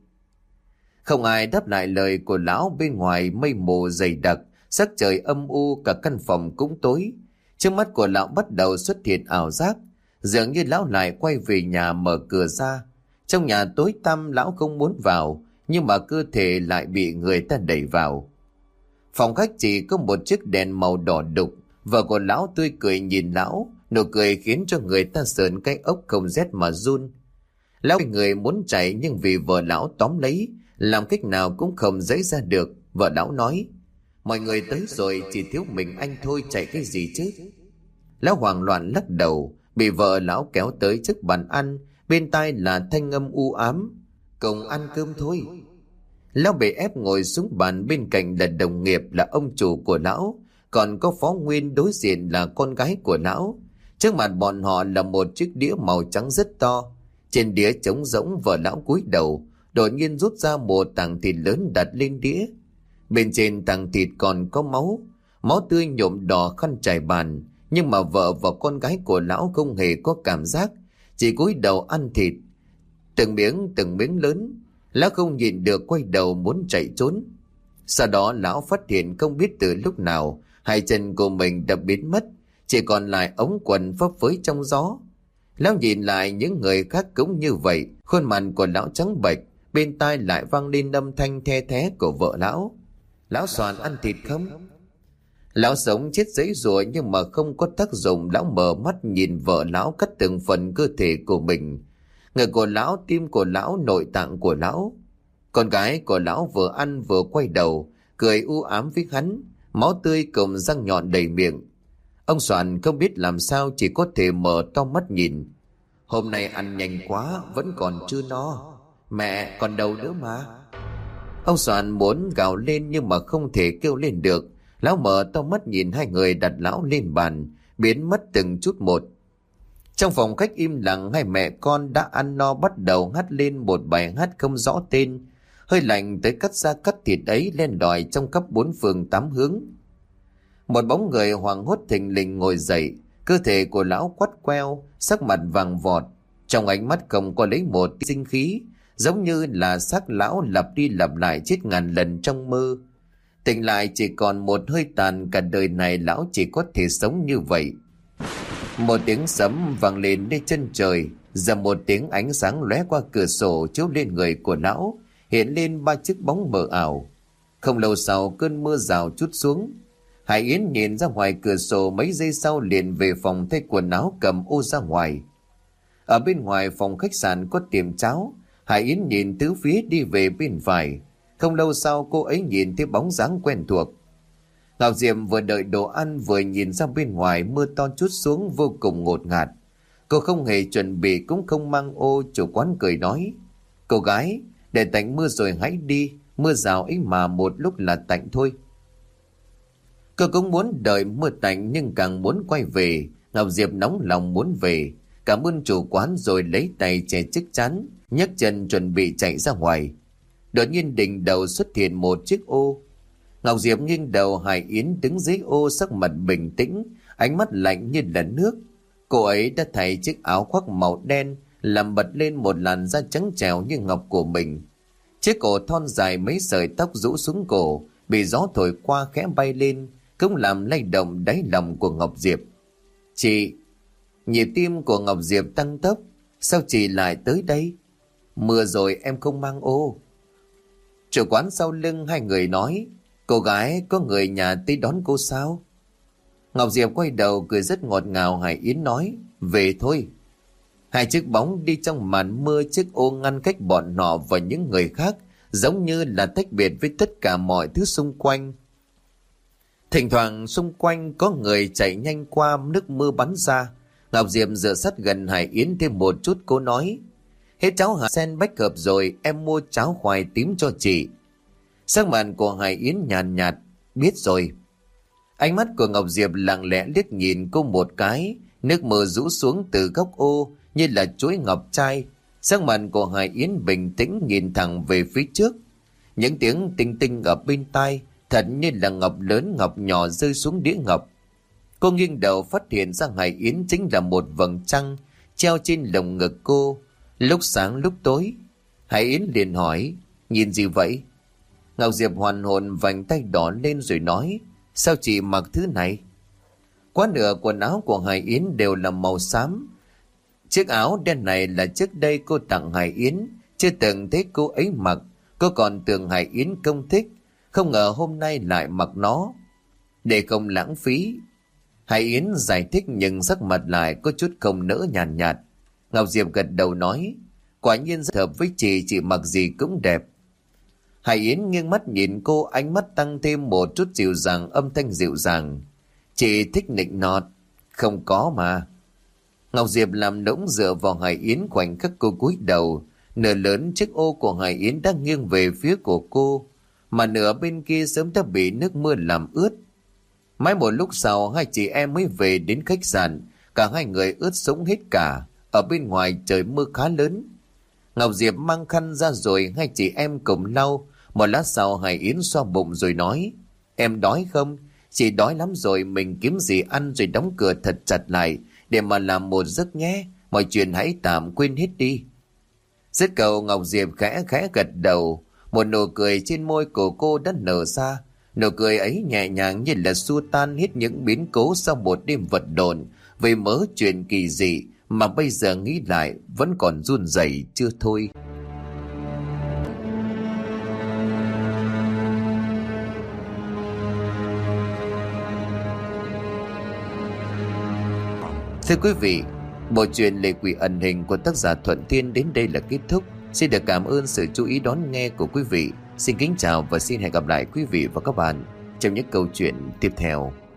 Không ai đáp lại lời của lão. Bên ngoài mây mù dày đặc, sắc trời âm u, cả căn phòng cũng tối. Trước mắt của lão bắt đầu xuất hiện ảo giác, dường như lão lại quay về nhà. Mở cửa ra, trong nhà tối tăm, lão không muốn vào, nhưng mà cơ thể lại bị người ta đẩy vào. Phòng khách chỉ có một chiếc đèn màu đỏ đục. Vợ của lão tươi cười nhìn lão, nụ cười khiến cho người ta sởn cái ốc không rét mà run. Lão người muốn chạy, nhưng vì vợ lão tóm lấy, làm cách nào cũng không dãy ra được. Vợ lão nói: mọi người tới rồi, chỉ thiếu mình anh thôi, chạy cái gì chứ? Lão hoảng loạn lắc đầu, bị vợ lão kéo tới trước bàn ăn, bên tai là thanh âm u ám: cùng ăn cơm thôi. Lão bị ép ngồi xuống bàn, bên cạnh là đồng nghiệp, là ông chủ của lão, còn có Phó Nguyên đối diện là con gái của lão. Trước mặt bọn họ là một chiếc đĩa màu trắng rất to, trên đĩa trống rỗng. Vợ lão cúi đầu, đột nhiên rút ra một tảng thịt lớn đặt lên đĩa. Bên trên tảng thịt còn có máu, máu tươi nhuộm đỏ khăn trải bàn, nhưng mà vợ và con gái của lão không hề có cảm giác, chỉ cúi đầu ăn thịt. Từng miếng lớn, lão không nhịn được quay đầu muốn chạy trốn. Sau đó lão phát hiện không biết từ lúc nào hai chân của mình đã biến mất, chỉ còn lại ống quần phấp phới trong gió. Lão nhìn lại những người khác cũng như vậy, khuôn mặt của lão trắng bệch, bên tai lại vang lên âm thanh the thé của vợ lão. Lão Soàn ăn thịt không? Lão sống chết giấy rồi nhưng mà không có tác dụng. Lão mở mắt nhìn vợ lão cắt từng phần cơ thể của mình, người của lão, tim của lão, nội tạng của lão. Con gái của lão vừa ăn vừa quay đầu cười u ám với hắn, máu tươi cùng răng nhọn đầy miệng. Ông Soàn không biết làm sao, chỉ có thể mở to mắt nhìn. Hôm nay ăn nhanh quá, vẫn còn chưa no. Mẹ còn đâu nữa mà. Ông Soàn muốn gào lên nhưng mà không thể kêu lên được. Lão mở to mắt nhìn hai người đặt lão lên bàn, biến mất từng chút một. Trong phòng khách im lặng, hai mẹ con đã ăn no bắt đầu hát lên một bài hát không rõ tên. Hơi lạnh tới cắt da cắt thịt ấy len lỏi trong khắp bốn phương tám hướng. Một bóng người hoảng hốt thình lình ngồi dậy, cơ thể của lão quắt queo, sắc mặt vàng vọt, trong ánh mắt không có lấy một sinh khí, giống như là xác lão lặp đi lặp lại chết ngàn lần trong mơ. Tỉnh lại chỉ còn một hơi tàn, cả đời này lão chỉ có thể sống như vậy. Một tiếng sấm vang lên nơi chân trời, giờ một tiếng ánh sáng lóe qua cửa sổ chiếu lên người của lão, hiện lên ba chiếc bóng mờ ảo. Không lâu sau cơn mưa rào trút xuống. Hải Yến nhìn ra ngoài cửa sổ, mấy giây sau liền về phòng thay quần áo cầm ô ra ngoài. Ở bên ngoài phòng khách sạn có tiệm cháo, Hải Yến nhìn tứ phía đi về bên phải. Không lâu sau cô ấy nhìn thấy bóng dáng quen thuộc. Ngọc Diệp vừa đợi đồ ăn vừa nhìn ra bên ngoài, mưa to trút xuống vô cùng ngột ngạt. Cô không hề chuẩn bị cũng không mang ô. Chủ quán cười nói: Cô gái, để tạnh mưa rồi hãy đi, mưa rào ấy mà một lúc là tạnh thôi. Cô cũng muốn đợi mưa tạnh nhưng càng muốn quay về. Ngọc Diệp nóng lòng muốn về, cảm ơn chủ quán rồi lấy tay che chiếc chán, nhấc chân chuẩn bị chạy ra ngoài. Đột nhiên đỉnh đầu xuất hiện một chiếc ô. Ngọc Diệp nghiêng đầu, Hải Yến đứng dưới ô, sắc mặt bình tĩnh, ánh mắt lạnh như là nước. Cô ấy đã thay chiếc áo khoác màu đen, làm bật lên một làn da trắng trẻo như ngọc của mình. Chiếc cổ thon dài, mấy sợi tóc rũ xuống cổ, bị gió thổi qua khẽ bay lên, cũng làm lay động đáy lòng của Ngọc Diệp. Chị! Nhịp tim của Ngọc Diệp tăng tốc. Sao chị lại tới đây? Mưa rồi em không mang ô. Chủ quán sau lưng hai người nói: Cô gái, có người nhà tới đón cô sao? Ngọc Diệp quay đầu cười rất ngọt ngào. Hải Yến nói: Về thôi. Hai chiếc bóng đi trong màn mưa, chiếc ô ngăn cách bọn họ và những người khác, giống như là tách biệt với tất cả mọi thứ xung quanh. Thỉnh thoảng xung quanh có người chạy nhanh qua, nước mưa bắn ra. Ngọc Diệp dựa sát gần Hải Yến thêm một chút, cô nói: Hết cháo hạt sen bách hợp rồi, em mua cháo khoai tím cho chị. Sắc mặt của Hải Yến nhàn nhạt: Biết rồi. Ánh mắt của Ngọc Diệp lặng lẽ liếc nhìn cô một cái, nước mưa rũ xuống từ góc ô như là chuỗi ngọc trai. Sắc mặt của Hải Yến bình tĩnh nhìn thẳng về phía trước. Những tiếng tinh tinh ở bên tai, thật như là ngọc lớn ngọc nhỏ rơi xuống đĩa ngọc. Cô nghiêng đầu phát hiện ra Hải Yến chính là một vầng trăng treo trên lồng ngực cô, lúc sáng lúc tối. Hải Yến liền hỏi: Nhìn gì vậy? Ngọc Diệp hoàn hồn, vành tay đỏ lên rồi nói: Sao chị mặc thứ này? Quá nửa quần áo của Hải Yến đều là màu xám. Chiếc áo đen này là trước đây cô tặng Hải Yến, chưa từng thấy cô ấy mặc. Cô còn tưởng Hải Yến không thích, không ngờ hôm nay lại mặc nó. Để không lãng phí, Hải Yến giải thích nhưng sắc mặt lại có chút không nỡ, nhàn nhạt. Ngọc Diệp gật đầu nói: Quả nhiên rất hợp với chị mặc gì cũng đẹp. Hải Yến nghiêng mắt nhìn cô, ánh mắt tăng thêm một chút dịu dàng, âm thanh dịu dàng: Chị thích nịnh nọt. Không có mà. Ngọc Diệp làm nũng dựa vào Hải Yến, khoảnh khắc cô cúi đầu, nửa lớn chiếc ô của Hải Yến đang nghiêng về phía của cô, mà nửa bên kia sớm đã bị nước mưa làm ướt. Mãi một lúc sau hai chị em mới về đến khách sạn, cả hai người ướt sũng hết cả. Ở bên ngoài trời mưa khá lớn. Ngọc Diệp mang khăn ra rồi hai chị em cùng lau. Một lát sau Hải Yến xoa bụng rồi nói: Em đói không? Chị đói lắm rồi, mình kiếm gì ăn rồi đóng cửa thật chặt lại để mà làm một giấc nhé. Mọi chuyện hãy tạm quên hết đi. Dứt câu Ngọc Diệp khẽ khẽ gật đầu. Một nụ cười trên môi của cô đã nở ra. Nụ cười ấy nhẹ nhàng như là xua tan hết những biến cố sau một đêm vật lộn về mớ chuyện kỳ dị mà bây giờ nghĩ lại vẫn còn run rẩy chưa thôi. Thưa quý vị, bộ truyện Lệ Quỷ Ẩn Hình của tác giả Thuận Thiên đến đây là kết thúc. Xin được cảm ơn sự chú ý đón nghe của quý vị. Xin kính chào và xin hẹn gặp lại quý vị và các bạn trong những câu chuyện tiếp theo.